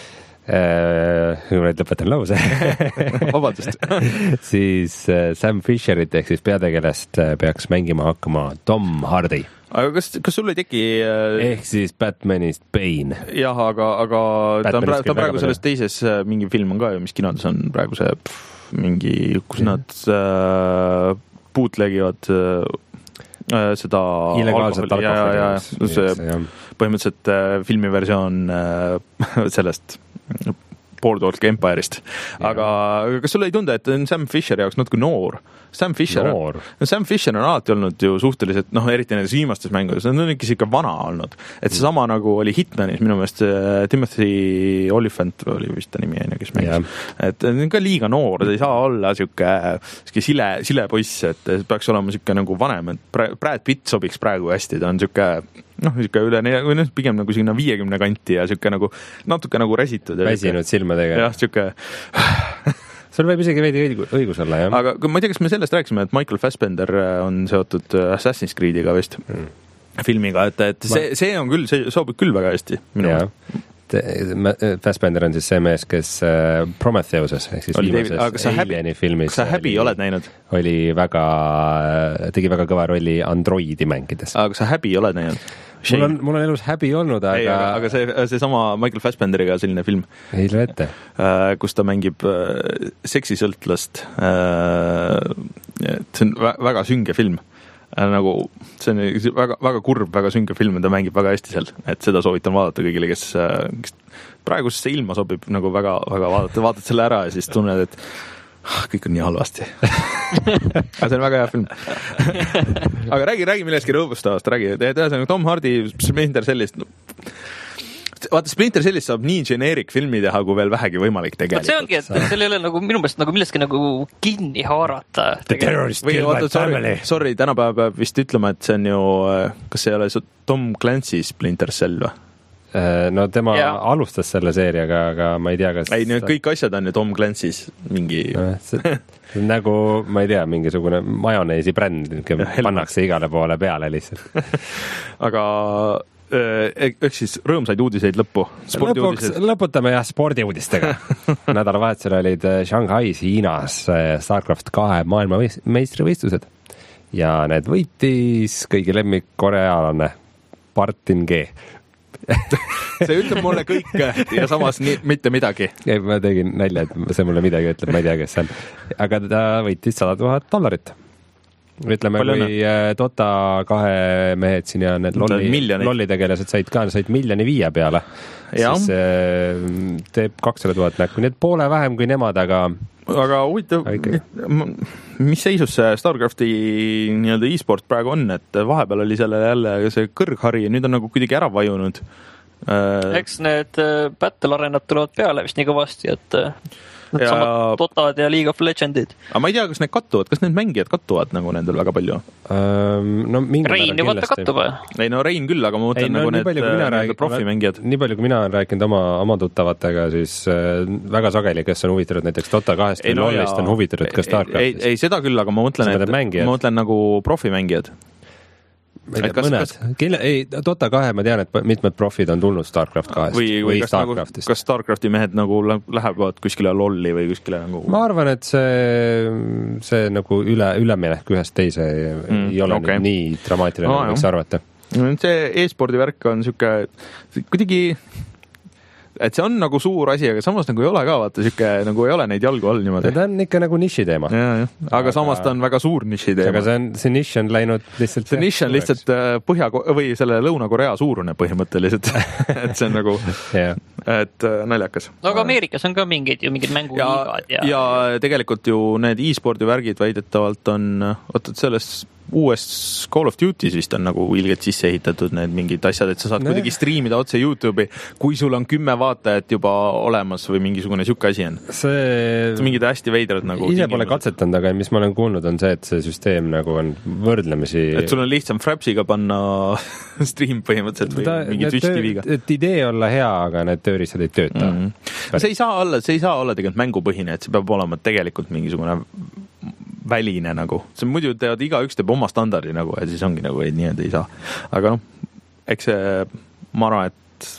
B: Kui ma nüüd lõpetan lause.
A: Vabandust.
B: siis Sam Fisherit ehk siis peategelast peaks mängima hakkama Tom Hardy.
A: Aga kas, kas sul ei teki...
B: Ehk siis Batmanist Bane.
A: Jah, aga, aga ta on praegu, ta praegu selles teises mingi film on ka ju, mis kinodes on praegu see pff, mingi, kus mm. nad äh, bootlegivad äh, seda
B: illegaalset alkoholi.
A: Ja, ja, ja, see põhimõtteliselt äh, filmiversioon äh, sellest Boardwalk Empire'ist. Aga kas sulle ei tunde, et Sam Fisher jaoks natuke noor? Sam Fisher,
B: noor.
A: On, Sam Fisher on alati olnud ju suhteliselt, noh, eriti nendes viimastes mängudes, on ikka siuke vana olnud. Et see sama nagu oli Hitmanis, minu meelest Timothy Olyphant oli vist ta nimi, kes mängis. Et on ka liiga noor, ta ei saa olla siuke, siuke sile, sile poiss, et peaks olema siuke nagu vanem, et Brad Pitt sobiks praegu hästi, ta on siuke, noh, siuke üle, või noh, pigem nagu sinna viiekümne kanti ja siuke nagu natuke nagu räsitud.
B: Väsinud silmadega.
A: Jah, siuke...
B: Sul võib isegi veidi õigus olla, jah?
A: Aga ma ei tea, kas me sellest rääkisime, et Michael Fassbender on seotud Assassin's Creediga vist mm. filmiga, et, et see, see on küll, see sobib küll väga hästi minu
B: mõttes. Fassbender on siis see mees, kes Prometheuses ehk siis viimases Alieni filmis
A: kas sa Häbi oled näinud?
B: Oli väga, tegi väga kõva rolli androidi mängides.
A: Aga kas sa Häbi oled näinud?
B: Mul on, mul on elus häbi olnud, aga...
A: Ei, aga, aga see, see sama Michael Fassbenderiga selline film.
B: Ei löö ette.
A: Kus ta mängib seksisõltlast. See on väga sünge film. Nagu, see on väga, väga kurb, väga sünge film, ta mängib väga hästi seal. Et seda soovitan vaadata kõigile, kes, kes praegusesse ilma sobib nagu väga, väga vaadata. Vaatad selle ära ja siis tunned, et kõik on nii halvasti. aga see on väga hea film. aga räägi, räägi millestki rõõmustavast, räägi. Tom Hardy, Splinter Cellist. Vaata, Splinter Cellist saab nii generic filmi teha, kui veel vähegi võimalik tegelikult.
C: See ongi, et seal ei ole nagu minu meelest nagu millestki nagu kinni haarata.
B: The terrorist kill my family.
A: Sorry, tänapäev peab vist ütlema, et see on ju, kas see ei ole Tom Clancy Splinter Cell või?
B: No tema ja. alustas selle seeriaga, aga ma ei tea, kas...
A: Ei, need kõik asjad on ju Tom Clancy's mingi...
B: No, see, nagu, ma ei tea, mingisugune majoneesi bränd, pannakse igale poole peale lihtsalt.
A: aga ehk siis rõõmsaid uudiseid lõppu.
B: Lõpuks, lõputame jah spordiuudistega. Nädalavahetusel olid Shanghais, Hiinas Starcraft kahe maailma meistrivõistlused ja need võitis kõigi lemmik koreaalane Martin G.
A: see ütleb mulle kõik ja samas nii, mitte midagi.
B: Ja ma tegin nalja, et see mulle midagi ütleb, ma ei tea, kes see on. Aga ta võitis sada tuhat dollarit. Ütleme, Palju kui ne? Dota kahe mehed siin ja need lolli, lolli tegelased said ka, said miljoni viie peale. Ja. Siis äh, teeb kakssada tuhat näkku, nii et poole vähem kui nemad, aga...
A: Aga huvitav, mis seisus see Starcrafti nii-öelda e-sport praegu on, et vahepeal oli selle jälle see kõrghari ja nüüd on nagu kuidagi ära vajunud.
C: Eks need Battle Arenad tulevad peale vist nii kõvasti, et Need ja... samad Dotad ja League of Legendid.
A: Aga ma ei tea, kas need kattuvad, kas need mängijad kattuvad nagu nendel väga palju?
B: Um, no
C: Rein ju vaata kattub.
A: Ei no Rein küll, aga ma mõtlen no, nagu need, need profimängijad.
B: Nii palju, kui mina olen rääkinud oma, oma tuttavatega, siis äh, väga sageli, kes on huvitatud näiteks Dota kahest või no, LoList on huvitatud ka StarCraftist.
A: Ei, ei seda küll, aga ma mõtlen, et, ma mõtlen nagu profimängijad.
B: Ma ei tea, mõned. Kas... Kelle, ei, Dota kahe ma tean, et mitmed profid on tulnud StarCraft kahest
A: või, või, või kas, nagu, kas StarCrafti mehed nagu lähevad kuskile lolli või kuskile nagu...
B: Ma arvan, et see, see nagu üle, üleminek ühest teise mm, ei ole okay. nii dramaatiline, no, võiks arvata.
A: See e-spordi värk on siuke kuidagi... et see on nagu suur asi, aga samas nagu ei ole ka, vaata, siuke nagu ei ole neid jalgu all niimoodi.
B: Ta on ikka nagu niši teema.
A: Ja, ja. Aga, aga samas ta on väga suur niši teema.
B: Aga see, on, see niši on läinud lihtsalt...
A: See niši on lihtsalt Põhja- või selle Lõuna-Korea suurune põhimõtteliselt. et see on nagu,
B: yeah.
A: et naljakas.
C: No aga Ameerikas on ka mingid, ju mingid mänguliigad.
A: Ja, ja... ja tegelikult ju need e-spordi värgid väidetavalt on, oot, selles uues Call of Duty vist on nagu ilgelt sisse ehitatud need mingid asjad, et sa saad no. kuidagi striimida otse YouTube'i, kui sul on kümme vaatajat juba olemas või mingisugune siuke asi on.
B: See...
A: see mingid hästi veidrad nagu...
B: Ise pole katsetanud, aga mis ma olen kuulnud on see, et see süsteem nagu on võrdlemisi...
A: Et sul on lihtsam Frapsiga panna stream põhimõtteliselt või Ta, mingi Twitch T V-ga.
B: Et idee olla hea, aga need tööriistad ei tööta.
A: Mm-hmm. See ei saa olla, see ei saa olla tegelikult mängupõhine, et see peab olema tegelikult mingisugune väline nagu. See muidu teavad, igaüks teeb oma standardi nagu, ja siis ongi nagu, ei nii-öelda ei saa. Aga noh, eks see, ma arvan, et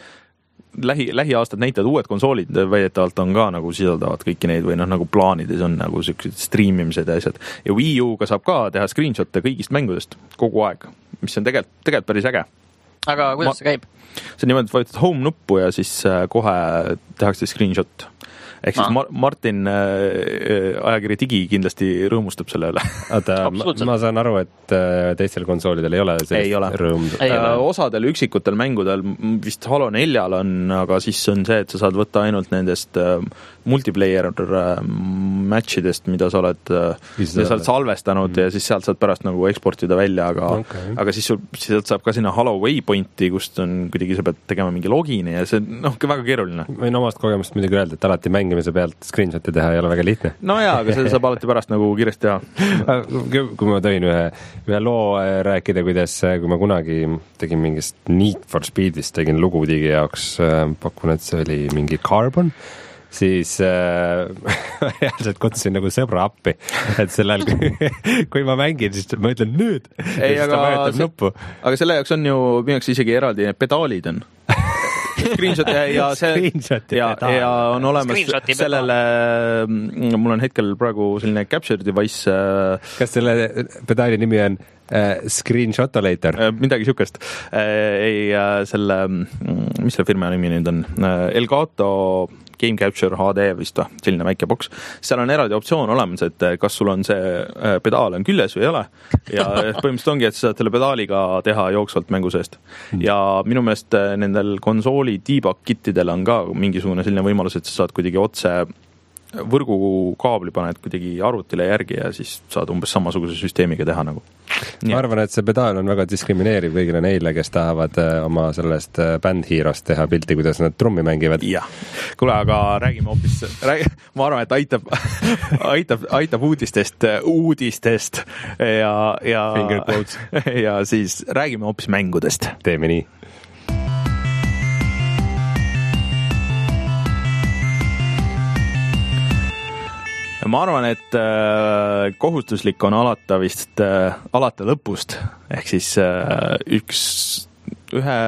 A: lähi, lähiaastad näitavad uued konsoolid väidetavalt on ka nagu sisaldavad kõiki neid või noh, nagu plaanides on nagu sellised streamimised ja asjad. Ja Wii U-ga saab ka teha screenshot'e kõigist mängudest kogu aeg, mis on tegelikult, tegelikult päris äge.
C: Aga kuidas ma, see käib?
A: See nimelt vajutad home nuppu ja siis kohe tehakse screenshot. Ehk siis Mar- Martin äh, ajakiri Digi kindlasti rõõmustab selle üle.
B: Oota, ma, ma saan aru, et äh, teistel konsoolidel ei ole sellist rõõm.
A: Äh, osadel üksikutel mängudel, vist Halo neljal on, aga siis on see, et sa saad võtta ainult nendest äh, multiplayer äh, matchidest, mida sa oled, äh, mida sa oled salvestanud mm. ja siis sealt saad pärast nagu eksportida välja, aga, okay. aga siis sul sealt saab ka sinna Halo Waypointi, kust on kuidagi sa pead tegema mingi logini ja see on noh, väga keeruline.
B: Võin omast kogemust midagi öelda, et alati mängimise pealt screenshot'i teha ei ole väga lihtne.
A: No jaa, aga seda saab alati pärast nagu kiiresti teha.
B: Kui ma tõin ühe, ühe loo rääkida, kuidas kui ma kunagi tegin mingist Need for Speedist, tegin lugu Digi jaoks, pakun, et see oli mingi Carbon, siis äh, reaalselt kutsusin nagu sõbra appi, et sellel, kui ma mängin, siis ma ütlen nüüd,
A: ei, aga, see, aga selle jaoks on ju minu jaoks isegi eraldi pedaalid on. Screenshot ja, ja, see, ja, ja on olemas sellele, mul on hetkel praegu selline capture device.
B: Kas selle pedaali nimi on äh, Screenshotolator?
A: Midagi siukest. Äh, ei, selle, mis selle firma nimi nüüd on? Elgato Game Capture H D vist või, selline väike boks. Seal on eraldi optsioon olemas, et kas sul on see pedaal on küljes või ei ole. Ja põhimõtteliselt ongi, et sa saad selle pedaaliga teha jooksvalt mängu seest. Ja minu meelest nendel konsooli debug kitidel on ka mingisugune selline võimalus, et sa saad kuidagi otse võrgukaabli paned kuidagi arvutile järgi ja siis saad umbes samasuguse süsteemiga teha nagu.
B: Nii. Ma arvan, et see pedaal on väga diskrimineeriv kõigile neile, kes tahavad oma sellest Band Hero'st teha pilti, kuidas nad trummi mängivad.
A: Jah. Kuule, aga räägime hoopis, räägi, ma arvan, et aitab, aitab, aitab uudistest, uudistest ja, ja, ja siis räägime hoopis mängudest.
B: Teeme nii.
A: Ma arvan, et äh, kohustuslik on alata vist äh, alata lõpust, ehk siis äh, üks, ühe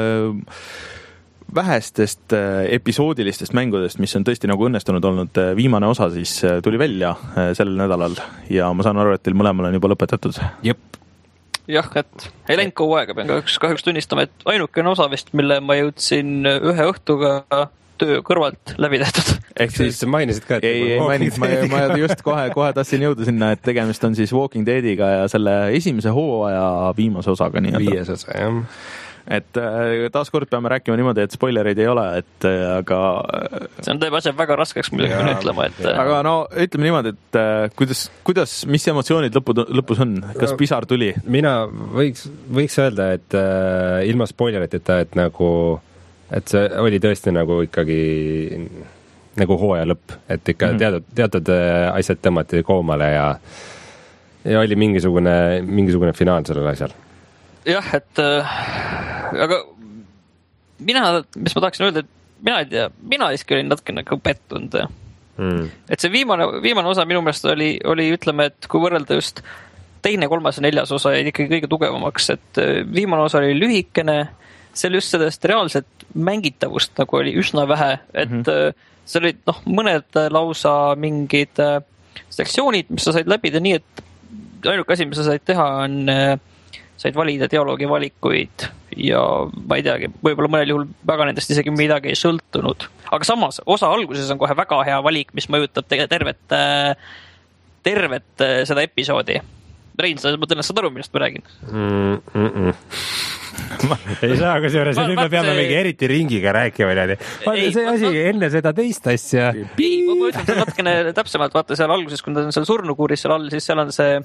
A: vähestest äh, episoodilistest mängudest, mis on tõesti nagu õnnestunud olnud, äh, viimane osa siis äh, tuli välja äh, sellel nädalal ja ma saan aru, et teil mõlemal on juba lõpetatud.
B: Jep.
C: Jah, et ei läinud kaua aega, pean kahjuks, kahjuks tunnistama, et ainukene osa vist, mille ma jõudsin ühe õhtuga töö kõrvalt läbi tehtud.
B: Ehk siis mainisid ka, et
A: ei, ei mainisid, ma, ma just kohe, kohe tahtsin jõuda sinna, et tegemist on siis Walking Deadiga ja selle esimese hooaja viimase osaga.
B: Viies osa, jah.
A: Et taaskord peame rääkima niimoodi, et spoilereid ei ole, et aga...
C: See on teeb asjad väga raskeks muidugi ja, ütlema, et...
A: Aga no ütleme niimoodi, et kuidas, kuidas, mis emotsioonid lõpu, lõpus on? Kas pisar tuli?
B: Mina võiks, võiks öelda, et äh, ilma spoileriteta, et nagu... et see oli tõesti nagu ikkagi nagu hooaja lõpp, et ikka mm -hmm. teatud, teatud asjad tõmmati koomale ja, ja oli mingisugune, mingisugune finaal sellel asjal.
C: Jah, et äh, aga mina, mis ma tahaksin öelda, et mina ei tea, mina iski olin natuke nagu pettunud. Mm. Et see viimane, viimane osa minu meelest oli, oli, ütleme, et kui võrrelda just teine, kolmas ja neljas osa jäid ikkagi kõige tugevamaks, et viimane osa oli lühikene, seal just sellest reaalset mängitavust nagu oli üsna vähe, et mm -hmm. see olid noh, mõned lausa mingid sektsioonid, mis sa said läbida nii, et ainuke asi, mis sa said teha, on said valida dialoogi valikuid ja ma ei teagi, võib-olla mõnel juhul väga nendest isegi midagi ei sõltunud. Aga samas, osa alguses on kohe väga hea valik, mis mõjutab tervet, tervet seda episoodi. Rein, sa mõtlen, saad aru, millest ma räägin?
B: Mm, mm, mm. ei saa, kui seejuures, nüüd me peame see... mingi eriti ringiga rääkima. Vaata see asi ma... enne seda teist asja.
C: Ei, ma ütlen seda natukene täpsemalt, vaata seal alguses, kui nad on seal surnukuuris seal all, siis seal on see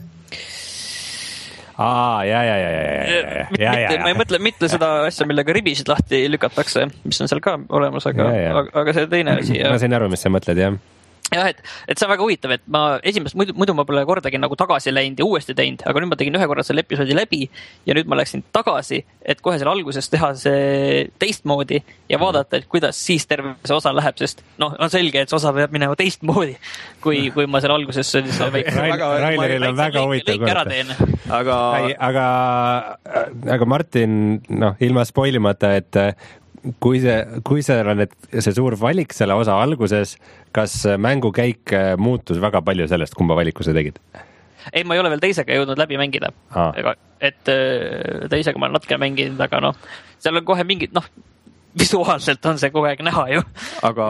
B: Aa, ja, ja, ja, ja, ja, ja, ja, ja.
C: Ma ei mõtle mitte seda asja, millega ribisid lahti lükatakse, mis on seal ka olemas, aga, aga, aga see teine asi.
B: Ma sain aru, mis sa mõtled, jah.
C: Jah, et, et see on väga huvitav, et ma esimest, muidu, muidu ma pole kordagi nagu tagasi läinud ja uuesti teinud, aga nüüd ma tegin ühe korra selle episoodi läbi ja nüüd ma läksin tagasi, et kohe seal alguses teha see teistmoodi ja vaadata, et kuidas siis terve see osa läheb, sest noh, on selge, et see osa peab minema teistmoodi, kui, kui ma seal alguses
B: Raineril on väga huvitav
C: korda.
B: Aga... aga, aga Martin, noh, ilma spoilimata, et kui see, kui seal on et see suur valik selle osa alguses, kas mängukäik muutus väga palju sellest, kumba valiku sa tegid?
C: Ei, ma ei ole veel teisega jõudnud läbi mängida. Ah. Et teisega ma olen natuke mänginud, aga noh, seal on kohe mingid, noh, visuaalselt on see kogu aeg näha ju.
A: Aga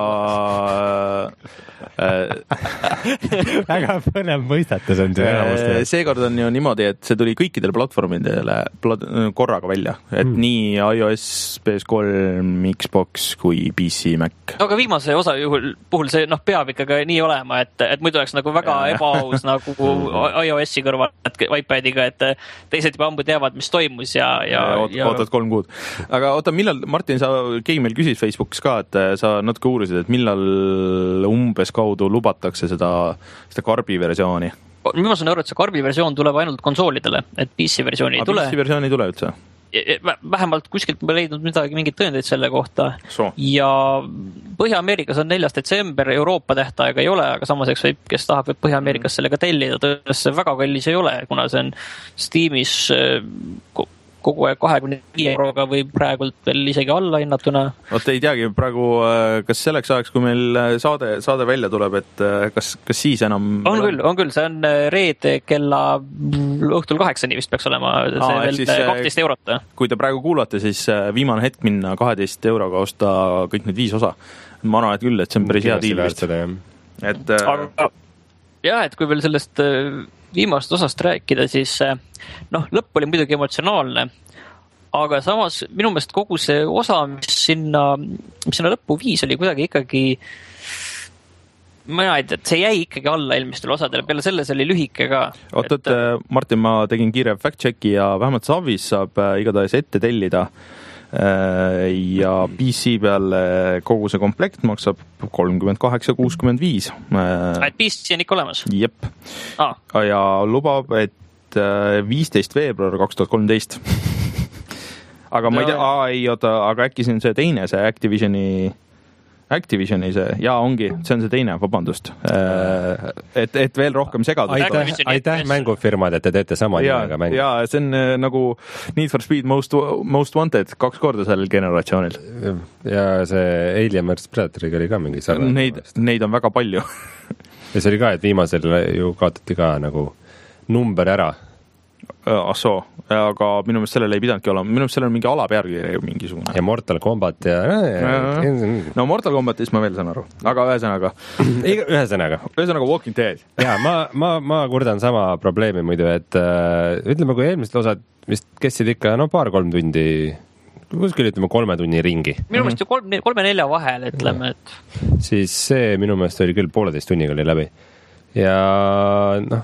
B: väga põnev mõistatus on see.
A: Seekord on ju niimoodi, et see tuli kõikidele platvormidele korraga välja. Et mm. nii iOS, P S kolm, Xbox kui P C, Mac.
C: Aga viimase osa juhul puhul see noh, peab ikkagi nii olema, et, et muidu oleks nagu väga ebaaus nagu iOS-i kõrval iPadiga, et teised juba ambu teavad, mis toimus ja, ja,
A: ja ootad kolm kuud. Aga oota, millal, Martin, sa Keimel küsis Facebookis ka, et sa natuke uurisid, et millal umbes kaudu lubatakse seda, seda karbi versiooni?
C: Ma saan aru, et see karbi versioon tuleb ainult konsoolidele, et P C versiooni ei tule.
A: P C versiooni ei tule üldse?
C: Vähemalt kuskilt ma leidnud midagi, mingid tõendeid selle kohta.
A: So.
C: Ja Põhja-Ameerikas on neljas detsember, Euroopa tähtaega ei ole, aga samas eks võib, kes tahab, võib Põhja-Ameerikas sellega tellida. Tõesti väga kallis ei ole, kuna see on Steamis kogu aeg kahekümne viie euroga või praegult veel isegi alla hinnatuna.
A: Oot, ei teagi praegu, kas selleks ajaks, kui meil saade, saade välja tuleb, et kas, kas siis enam...
C: On küll, on küll, see on reede kella õhtul kaheksani vist peaks olema see Aa, veel siis, kaksteist eurot.
A: Kui te praegu kuulate, siis viimane hetk minna kaheteist euroga osta kõik need viis osa. Ma arvan, et küll, et see on päris hea diil vist. Et,
C: aga, jah, et kui veel sellest viimast osast rääkida, siis noh, lõpp oli muidugi emotsionaalne, aga samas minu meelest kogu see osa, mis sinna, mis sinna lõppu viis, oli kuidagi ikkagi ma ei tea, et see jäi ikkagi alla eelmistel osadele, peale selle see oli lühike ka.
A: Oot, et Martin, ma tegin kiire fact-checki ja vähemalt Savis saab igatahes ette tellida ja P C peal kogu see komplekt maksab kolmkümmend kaheksa kuuskümmend viis.
C: Et P C on ikka olemas?
A: Jep.
C: Ah.
A: Ja lubab, et viisteist veebruar kaks tuhat kolmteist. Aga ma ei tea, aa, ei, oota, aga äkki see on see teine, see Activisioni Activisioni see, jaa ongi, see on see teine, vabandust. Et, et veel rohkem segadust.
B: Aitäh, aitäh mängufirmad, et te teete sama nimega mängu.
A: Jaa, see on nagu Need for Speed Most, most Wanted kaks korda sellel generatsioonil.
B: Ja see Alien versus Predatoriga oli ka mingi sarnane.
A: Neid, neid on väga palju.
B: Ja see oli ka, et viimasel ju kaotati ka nagu number ära.
A: Assoo, aga minu meelest sellele ei pidanudki olema. Minu meelest sellele on mingi alapealkiri mingisugune.
B: Ja Mortal Kombat ja...
A: No Mortal Kombatis ma veel saan aru. Aga ühesõnaga...
B: ühesõnaga.
A: Ühesõnaga Walking Dead.
B: Ja ma, ma, ma kurdan sama probleemi muidu, et äh, ütleme, kui eelmised osad vist kestsid ikka no paar-kolm tundi, kuskil ütleme kolme tunni ringi.
C: Minu meelest ju kolm, kolme-nelja vahel, ütleme, et...
B: Siis see minu meelest oli küll pooleteist tunniga oli läbi. Ja noh,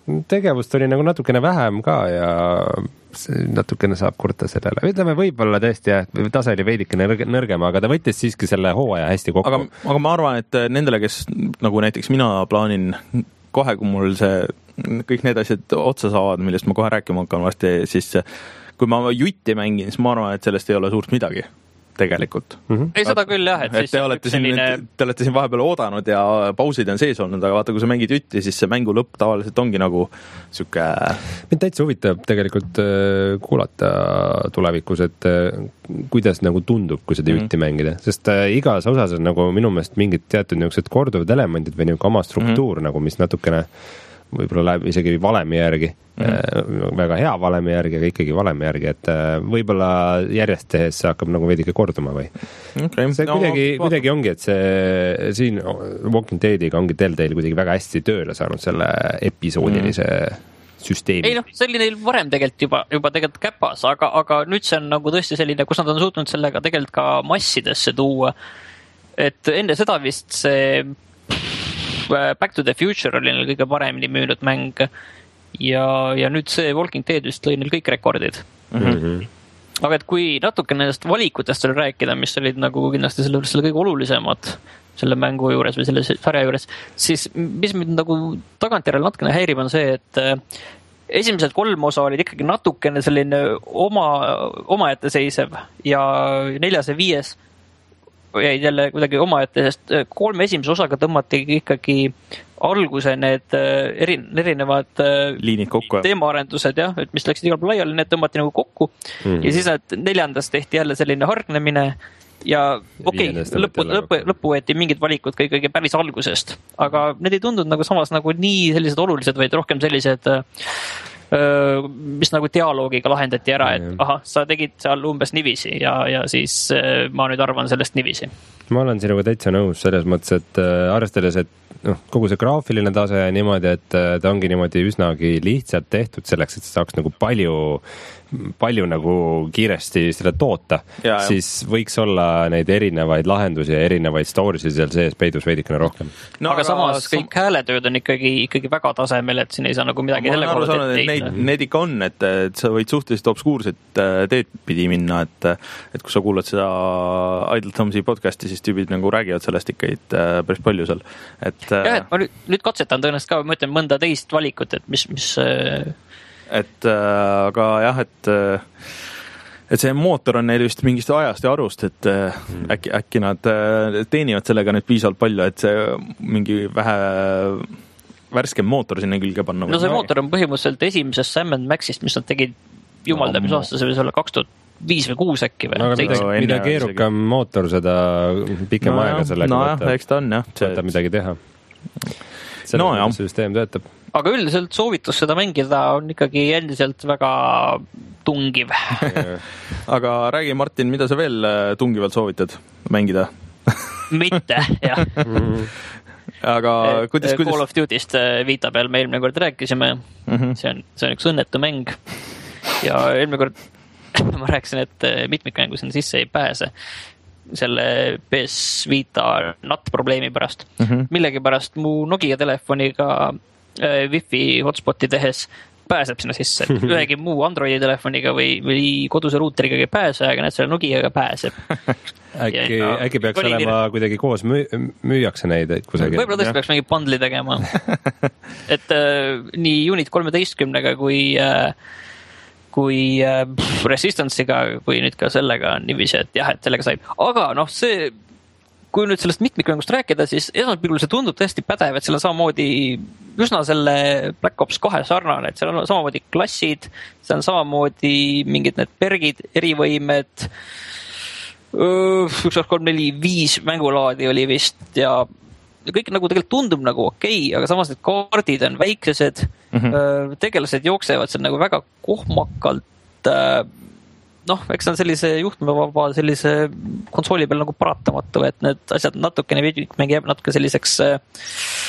B: tegevust oli nagu natukene vähem ka ja natukene saab kurta sellele. Ütleme võib-olla tõesti jah, tase oli veidike nõrgem, aga ta võttis siiski selle hooaja hästi kokku.
A: Aga, aga ma arvan, et nendele, kes nagu näiteks mina plaanin kohe, kui mul see kõik need asjad otsa saavad, millest ma kohe rääkima hakkan varsti, siis kui ma jutti mängin, siis ma arvan, et sellest ei ole suurt midagi tegelikult.
C: Mm-hmm. Ei seda küll jah,
A: et, et te, olete siin, selline... te olete siin vahepeal oodanud ja pausid on sees olnud, aga vaata, kui sa mängid jutti, siis see mängu lõpp tavaliselt ongi nagu siuke...
B: Mind täitsa huvitab tegelikult kuulata tulevikus, et kuidas nagu tundub, kui seda jutti mm-hmm. mängida, sest igas osas on nagu minu meelest mingid teatud niisugused korduvad elemendid või niisugune oma struktuur mm-hmm. nagu, mis natukene võib-olla läheb isegi valemi järgi mm-hmm. väga hea valemi järgi, aga ikkagi valemi järgi, et võib-olla järjest tehes see hakkab nagu veidike korduma või okay. see no, kuidagi, ma... kuidagi ongi, et see siin Walking Deadiga ongi Telltale kuidagi väga hästi tööle saanud selle episoodilise mm. süsteemi.
C: Ei noh, see oli neil varem tegelikult juba, juba tegelikult käpas, aga, aga nüüd see on nagu tõesti selline, kus nad on suutnud sellega tegelikult ka massidesse tuua, et enne seda vist see Back to the Future oli neil kõige paremini müünud mäng ja, ja nüüd see Walking Dead vist lõi neil kõik rekordid. Mm-hmm. Aga et kui natuke nendest valikutest oli rääkida, mis olid nagu kindlasti selle, selle kõige olulisemad selle mängu juures või selle sarja juures, siis mis mind nagu tagantjärele natukene häirib on see, et esimesed kolm osa olid ikkagi natukene selline oma, omaette seisev ja neljas ja viies jäid jälle kuidagi omaette, sest kolme esimese osaga tõmmati ikkagi alguse need eri, erinevad
A: liinid kokku,
C: teemaarendused, jah, et mis läksid igal pool laiali, need tõmmati nagu kokku mm-hmm. ja siis et neljandas tehti jälle selline hargnemine ja okei, okay, lõppu, lõppu, lõppu võeti mingid valikud ka ikkagi päris algusest, aga need ei tundunud nagu samas nagu nii sellised olulised, vaid rohkem sellised mis nagu dialoogiga lahendati ära, et aha, sa tegid seal umbes nivisi ja, ja siis ma nüüd arvan sellest nivisi.
B: Ma olen sinuga täitsa nõus selles mõttes, et arvestades, et noh, kogu see graafiline tase ja niimoodi, et ta ongi niimoodi üsnagi lihtsalt tehtud selleks, et saaks nagu palju palju nagu kiiresti seda toota, ja, siis võiks olla neid erinevaid lahendusi ja erinevaid storiesi seal sees peidus veidikene rohkem.
C: No, aga, aga samas sam... kõik hääletööd on ikkagi, ikkagi väga tasemel, et siin ei saa nagu midagi selle
A: korda ette heita. Neid, neid ikka on, et, et sa võid suhteliselt obskuurset teed pidi minna, et, et kui sa kuulad seda Idle Thumbsi podcasti, siis tüübid nagu räägivad sellest ikka päris palju seal. Et,
C: jah, et ma nüüd, nüüd katsetan tõenäoliselt ka, ma ütlen mõnda teist valikut, et mis, mis
A: et äh, aga jah, et et see mootor on neil just mingist ajast ja arust, et mm. äkki, äkki nad teenivad sellega nüüd piisavalt palju, et see mingi vähe värskem mootor sinna külge panna.
C: No see mootor on põhimõtteliselt esimesest Sam and Maxist, mis nad tegid jumalda, mis aastas või selle kaks tuhat viis või kuus äkki või?
B: No, mida, mida keerukam isegi. Mootor, seda pikem no, aega sellega
A: no, võtta, eks ta on, jah.
B: võtta midagi teha. Selle no, jah. Süsteem töötab.
C: Aga üldiselt soovitus seda mängida on ikkagi endiselt väga tungiv.
A: Aga räägi, Martin, mida sa veel tungivalt soovitad mängida?
C: Mitte, jah.
A: Aga kuidas, kuidas...
C: Call of Duty'st Vita peal me eelmine kord rääkisime. Mm-hmm. See on, see on üks õnnetu mäng. Ja eelmine kord ma rääkisin, et mitmikmängu sinna sisse ei pääse selle P S Vita nat probleemi pärast. Mm-hmm. Millegi pärast mu Nokia telefoniga äh, Wi-Fi hotspoti tehes pääseb sinna sisse. Ühegi muu Androidi telefoniga või, või koduse ruuteriga ei pääse, aga näed, selle Nokiaga pääseb.
B: äkki, ja, äkki peaks olema nii... kuidagi koos müü, müüakse neid kusagil.
C: Võib-olla tõesti peaks mingi bundli tegema. Et äh, nii Unit kolmeteistkümnega kui äh, kui äh, Resistance'iga, kui nüüd ka sellega on niiviisi, et jah, et sellega saib. Aga noh, see, kui nüüd sellest mitmikmängust rääkida, siis esmapilgul see tundub tõesti pädev, et seal on samamoodi üsna selle Black Ops kahe sarnane, et seal on samamoodi klassid, seal on samamoodi mingid need pergid, erivõimed, üks, kaks, kolm, neli, viis mängulaadi oli vist ja kõik nagu tegelikult tundub nagu okei, okay, aga samas need kaardid on väiksed, mm-hmm. tegelased jooksevad seal nagu väga kohmakalt, noh, eks see on sellise juhtmevaba sellise konsooli peal nagu paratamatu, et need asjad natukene mäng jääb natuke selliseks uh,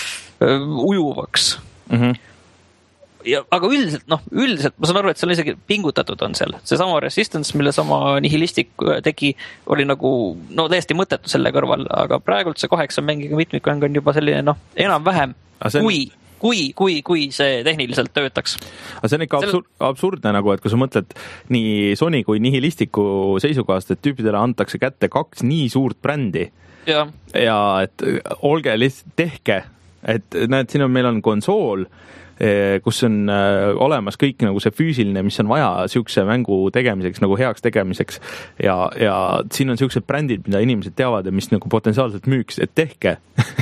C: ujuvaks. Mm-hmm. Ja, aga üldiselt, noh, üldiselt ma saan aru, et seal isegi pingutatud on seal. See sama Resistance, mille sama nihilistik tegi, oli nagu, no täiesti mõttetu selle kõrval, aga praegult see kaheksa mängiga mitmikmäng on juba selline, noh, enam-vähem,
A: on,
C: kui kui, kui, kui see tehniliselt töötaks.
A: aga see on ikka absurd, absurdne nagu, et kui sa mõtled nii Sony kui nihilistiku seisukohast, et tüüpidele antakse kätte kaks nii suurt brändi
C: ja,
A: ja et olge lihtsalt tehke, et näed, siin on, meil on konsool, kus on olemas kõik nagu see füüsiline, mis on vaja siukse mängu tegemiseks, nagu heaks tegemiseks ja, ja siin on siuksed brändid, mida inimesed teavad ja mis nagu potentsiaalselt müüks, et tehke.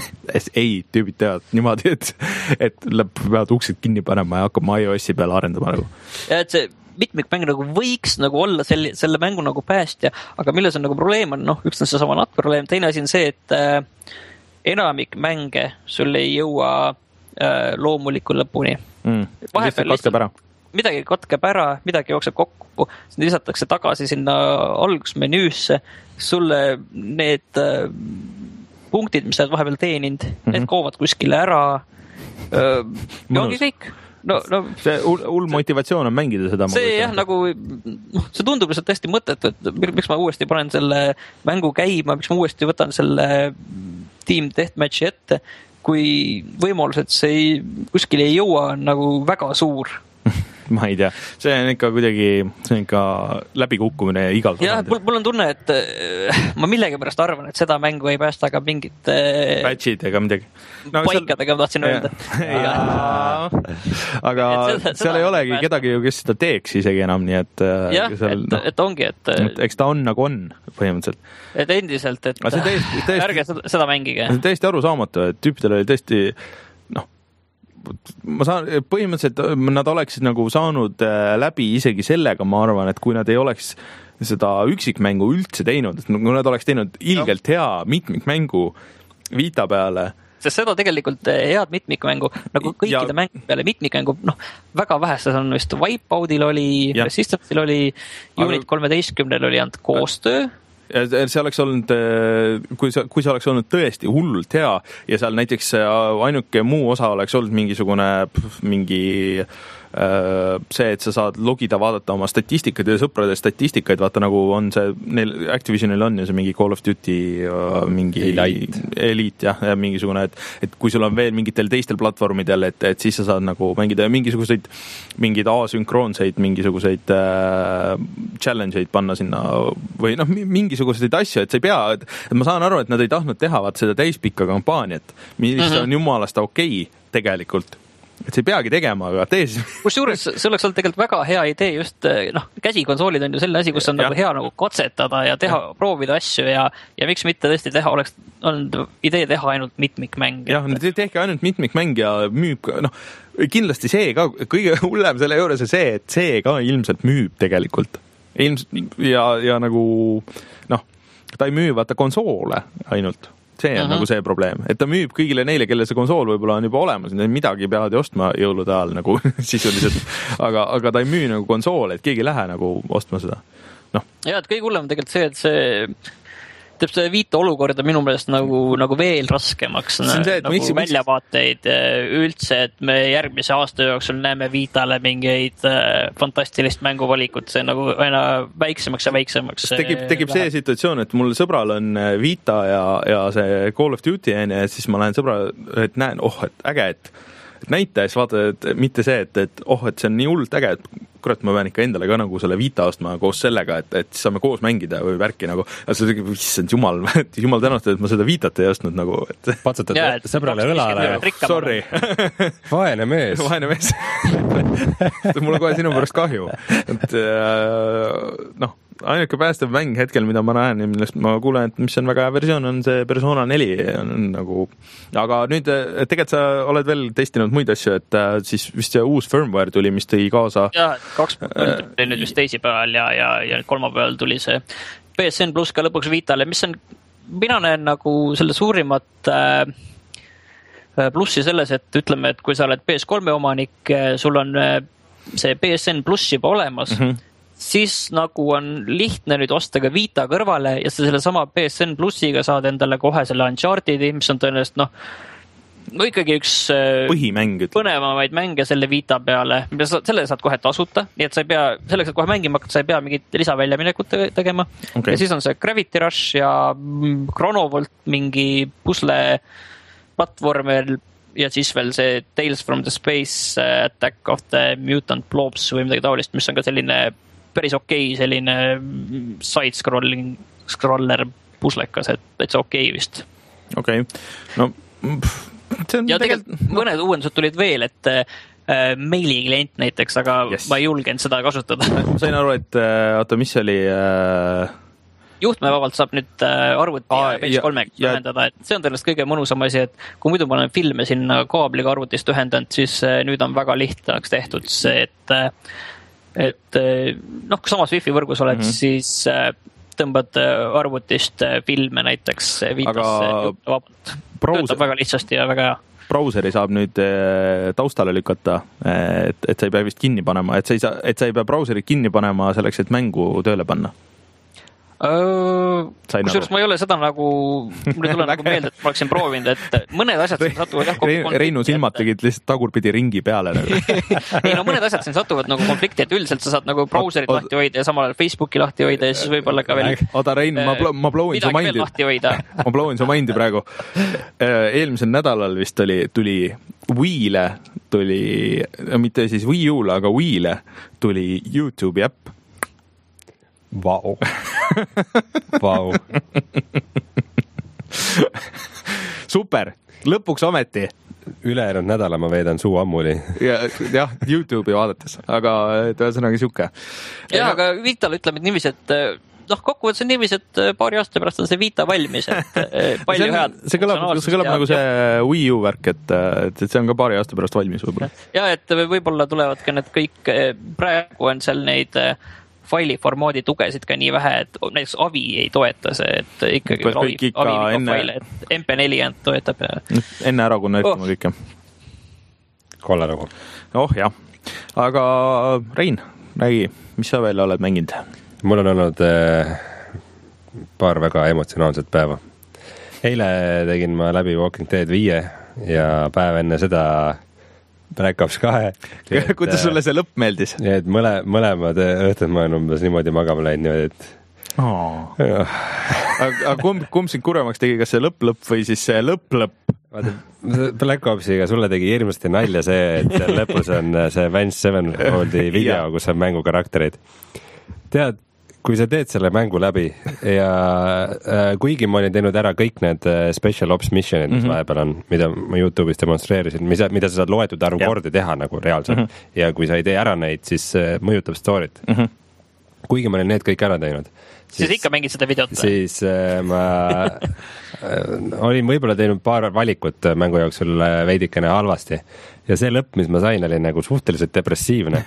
A: ei, tüübid teavad niimoodi, et, et peavad uksed kinni panema ja hakkama iOS-i peale arendama nagu.
C: Ja et see mitmikmäng nagu võiks nagu olla selle, selle mängu nagu päästja, aga milles on nagu probleem on, noh, üks on see sama N A T probleem, teine asi on see, et äh, enamik mänge sul ei jõua loomuliku lõpuni
A: mm.. vahepeal lihtsalt
C: midagi katkeb ära, midagi jookseb kokku, siis lisatakse tagasi sinna algusmenüüsse, sulle need äh, punktid, mis sa oled vahepeal teeninud, mm-hmm. need koovad kuskile ära äh, ja ongi kõik. No, no,
A: see hull motivatsioon on mängida seda.
C: See jah, nagu, see tundub lihtsalt hästi mõttetu, et miks ma uuesti panen selle mängu käima, miks ma uuesti võtan selle Team Deathmatchi ette, kui võimalused see kuskil ei jõua nagu väga suur.
A: ma ei tea, see on ikka kuidagi, see on ikka läbikukkumine igal
C: jah, mul, mul on tunne, et ma millegi pärast arvan, et seda mängu ei päästa ka mingit
A: patchid ega midagi
C: no, paikadega seal... tahtsin öelda
A: aga, aga seda, seal ei olegi päästa. Kedagi ju, kes seda teeks isegi enam, nii et
C: jah, seal, et, no, et ongi, et
A: eks ta on nagu on põhimõtteliselt
C: et endiselt, et
A: täiesti, täiesti,
C: ärge seda, seda mängige
A: see on täiesti arusaamatu, et tüüpidel oli tõesti noh ma saan, põhimõtteliselt nad oleksid nagu saanud läbi isegi sellega, ma arvan, et kui nad ei oleks seda üksikmängu üldse teinud, et kui nad oleks teinud ilgelt hea mitmikmängu Vita peale.
C: Sest seda tegelikult head mitmikmängu, nagu kõikide ja... mängu peale mitmikmängu, noh, väga vähestes on vist Wipeoutil oli, Resistance'il oli, Unit kolmeteistkümnel oli ainult koostöö.
A: See oleks olnud, kui sa, kui sa oleks olnud tõesti hullult hea ja seal näiteks ainuke muu osa oleks olnud mingisugune mingi see, et sa saad logida, vaadata oma statistikaid ja sõprade statistikaid, vaata nagu on see, neil Activisionil on ja see mingi Call of Duty mingi
B: Elite,
A: Elite jah, ja mingisugune, et, et kui sul on veel mingitel teistel platvormidel, et, et siis sa saad nagu mängida mingisuguseid mingeid asünkroonseid, mingisuguseid äh, challenge'eid panna sinna või noh, mingisuguseid asju, et sa ei pea, et, et ma saan aru, et nad ei tahtnud teha vaat seda täispikka kampaaniat, mis mm-hmm. on jumalast okei okay, tegelikult. Et see ei peagi tegema, aga tee siis.
C: Kusjuures see oleks olnud tegelikult väga hea idee just, noh, käsikonsoolid on ju selle asi, kus on ja. Nagu hea nagu katsetada ja teha, ja. Proovida asju ja, ja miks mitte tõesti teha, oleks olnud idee teha ainult mitmikmäng.
A: Jah, tehke ainult mitmikmäng ja müüb, noh, kindlasti see ka, kõige hullem selle juures on see, et see ka ilmselt müüb tegelikult. Ilmselt ja, ja nagu, noh, ta ei müü vaata konsoole ainult. See on uh-huh. nagu see probleem, et ta müüb kõigile neile, kelle see konsool võib-olla on juba olemas, midagi peavad ju ostma jõulude ajal nagu sisuliselt, aga, aga ta ei müü nagu konsool, et keegi ei lähe nagu ostma seda. No.
C: Ja, et kõige hullem on tegelikult see, et see teeb see Vita olukorda minu meelest nagu, nagu veel raskemaks. See see, nagu miks, väljavaateid üldse, et me järgmise aasta jooksul näeme Vitale mingeid fantastilist mänguvalikut, see nagu aina väiksemaks ja väiksemaks.
A: Tegib, tegib see situatsioon, et mul sõbral on Vita ja, ja see Call of Duty ja siis ma lähen sõbra, et näen, oh, et äge, et et näita ja siis vaata, et mitte see, et, et oh, et see on nii hullult äge, et kurat, ma pean ikka endale ka nagu selle Vita ostma koos sellega, et, et saame koos mängida või värki nagu, see on issand jumal, jumal tänast, et ma seda Vitat ei ostnud nagu, et
B: patsutad ja, et sõbrale õlale.
A: Sorry.
B: Vaene mees.
A: Vaene mees. Mul on kohe sinu pärast kahju. Et noh, ainuke päästev mäng hetkel, mida ma näen ja millest ma kuulen, et mis on väga hea versioon, on see Persona neli on nagu, aga nüüd tegelikult sa oled veel testinud muid asju, et siis vist see uus firmware tuli, mis tõi kaasa
C: ja, kaks äh, tuli nüüd vist teisipäeval ja, ja, ja kolmapäeval tuli see P S N pluss ka lõpuks Vitale, mis on, mina näen nagu selle suurimat äh, plussi selles, et ütleme, et kui sa oled P S kolme omanik, sul on äh, see P S N pluss juba olemas, mm-hmm. siis nagu on lihtne nüüd osta ka Vita kõrvale ja sa selle sama P S N plussiga saad endale kohe selle Uncharted'i, mis on tõenäoliselt noh, no ikkagi üks
A: põhimäng,
C: põnevamaid mänge selle Vita peale, selle saad kohe tasuta, nii et sa ei pea, selleks, et kohe mängima hakata, sa ei pea mingit lisaväljaminekut tegema okay. Ja siis on see Gravity Rush ja Chronovolt mingi pusle platvormer ja siis veel see Tales from the Space Attack of the Mutant Blobs või midagi taolist, mis on ka selline päris okei okay, selline side-scrolling, scroller puslekas, et täitsa okei okay vist.
A: Okei, okay. no pff, see on
C: ja tegelikult no. mõned uuendused tulid veel, et äh, meiliklient näiteks, aga yes. ma ei julgenud seda kasutada.
A: Ma sain aru, et oota, mis oli... Äh...
C: juhtmevabalt saab nüüd arvuti Aa, ja P S kolme ühendada, et see on tõenäoliselt kõige mõnusam asi, et kui muidu ma olen filme sinna kaabliga arvutist ühendanud, siis nüüd on väga lihtaks tehtud see, et, et noh, kui samas Wi-Fi võrgus oled, mm-hmm. siis tõmbad arvutist filme näiteks viitasse juhtmevabalt. Browser... töötab väga lihtsasti ja väga hea.
A: Brauseri saab nüüd taustale lükata, et, et sa ei pea vist kinni panema, et sa ei, saa, et sa ei pea brauserit kinni panema selleks, et mängu tööle panna.
C: Kusjuures ma ei ole seda nagu, mul ei tule nagu meelde, et ma oleksin proovinud, et mõned asjad siin satuvad jah,
A: Reinu, Reinu silmad tegid lihtsalt tagurpidi ringi peale.
C: ei no mõned asjad siin satuvad nagu konflikti, et üldiselt sa saad nagu brauserit lahti hoida ja samal ajal Facebooki lahti hoida ja siis võib-olla ka veel
A: oota Rein, ma, plo- ma bloowin su maindi ma bloowin su maindi praegu eelmisel nädalal vist oli, tuli Wii'le tuli, mitte siis Wii U'le, aga Wii'le tuli YouTube'i äpp.
B: Vau. Vau.
A: Super, lõpuks ometi.
B: Ülejäänud nädala ma veedan suu ammuli.
A: ja, jah, YouTube'i vaadates, aga ühesõnaga siuke.
C: Ja, aga Vital ütleb, et niiviisi, et noh, kokkuvõttes on niiviisi, et paari aasta pärast on see Vita valmis, et palju
A: see on,
C: head.
A: See kõlab, see kõlab ja, nagu see Wii U värk, et, et see on ka paari aasta pärast valmis võib-olla.
C: Ja, et võib-olla tulevad ka need kõik, praegu on seal neid failiformaadi tugesid ka nii vähe, et näiteks Avi ei toeta see, et ikkagi
A: Avi, ikka
C: Avi
A: enne...
C: faile, et M P neli ainult toetab. Ja...
A: enne ära konvertima oh. kõike.
B: Kolla nagu.
A: Oh jah, aga Rein, räägi, mis sa veel oled mänginud?
B: Mul on olnud äh, paar väga emotsionaalset päeva. Eile tegin ma läbi Walking Dead viie ja päev enne seda Black Ops kahe.
A: Kuidas sulle see lõpp meeldis?
B: Et mõle, mõlemad õhtud ma olen umbes niimoodi magama läinud, et
A: oh. aga kumb, kumb sind kurvemaks tegi, kas see lõpp-lõpp või siis see lõpp-lõpp?
B: Vaata, Black Opsiga sulle tegi hirmasti nalja see, et lõpus on see Avenged Sevenfoldi video, kus on mängukarakterid. Tead, kui sa teed selle mängu läbi ja äh, kuigi ma olin teinud ära kõik need äh, special ops missionid, mis mm -hmm. vahepeal on, mida ma YouTube'is demonstreerisin, mida, mida sa saad loetud arvu ja. kordi teha nagu reaalselt mm -hmm. ja kui sa ei tee ära neid, siis äh, mõjutab story't. Mm -hmm. Kuigi ma olin need kõik ära teinud.
C: Siis, siis ikka mängid seda videot?
B: Siis äh, ma äh, olin võib-olla teinud paar valikut mängu jooksul äh, veidikene halvasti ja see lõpp, mis ma sain, oli nagu suhteliselt depressiivne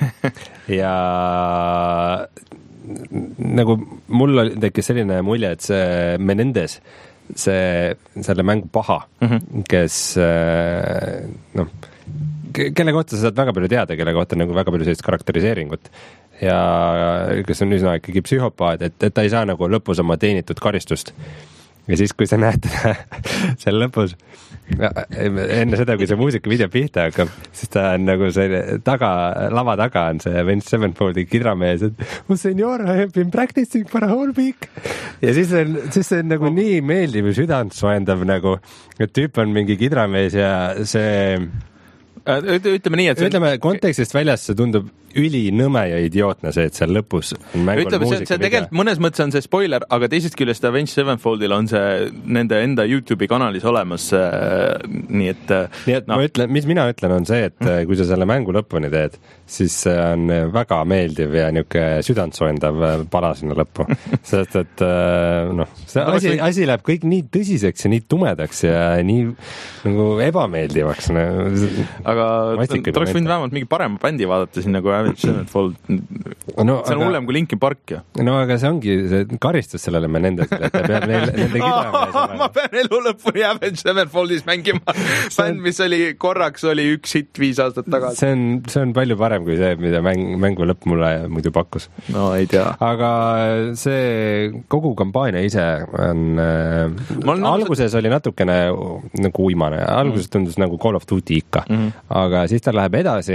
B: ja nagu mul tekkis selline mulje, et see Menendez, see, selle mängu paha, mm-hmm. kes noh, kelle kohta sa saad väga palju teada, kelle kohta nagu väga palju sellist karakteriseeringut ja kes on üsna ikkagi psühhopaat, et, et ta ei saa nagu lõpus oma teenitud karistust. Ja siis, kui sa näed seal lõpus, enne seda, kui see muusikavideo pihta hakkab, siis ta on nagu see taga, lava taga on see Avenged Sevenfoldi kidramees, et oh senor, I have been practicing for a whole week. Ja siis on, siis see on nagu oh. nii meeldiv ja südant soendav nagu, et tüüp on mingi kidramees ja see...
A: Ütleme nii, et see...
B: Ütleme, kontekstist väljas see tundub ülinõme ja idiootne see, et seal lõpus on mängul
A: Ütleme,
B: muusika.
A: See, see tegelikult mõnes mõttes on see spoiler, aga teisest küljest Avenged Sevenfoldil on see nende enda YouTube'i kanalis olemas, nii et...
B: Nii et no. ma ütlen, mis mina ütlen on see, et kui sa selle mängu lõpuni teed, siis see on väga meeldiv ja niisugune südantsoendav pala sinna lõppu. Sest et noh, see asi, asi läheb kõik nii tõsiseks ja nii tumedaks ja nii nagu ebameeldivaks.
A: Aga ta oleks võinud vähemalt mingi parema bändi vaadata siin nagu Avenged Sevenfold. No, see on aga, hullem kui Linkin Park ju.
B: No aga see ongi see karistus sellele me nendele, et ta peab neil, nende kidramees olema.
A: Ma pean elu lõpuni Avenged Sevenfoldis mängima. Bänd, mis oli korraks oli üks hit viis aastat tagasi.
B: See on, see on palju parem kui see, mida mäng, mängu lõpp mulle muidu pakkus.
A: No ei tea.
B: Aga see kogu kampaania ise on... on alguses see... oli natukene nagu uimane. Alguses tundus nagu Call of Duty ikka. Mm-hmm. Aga siis ta läheb edasi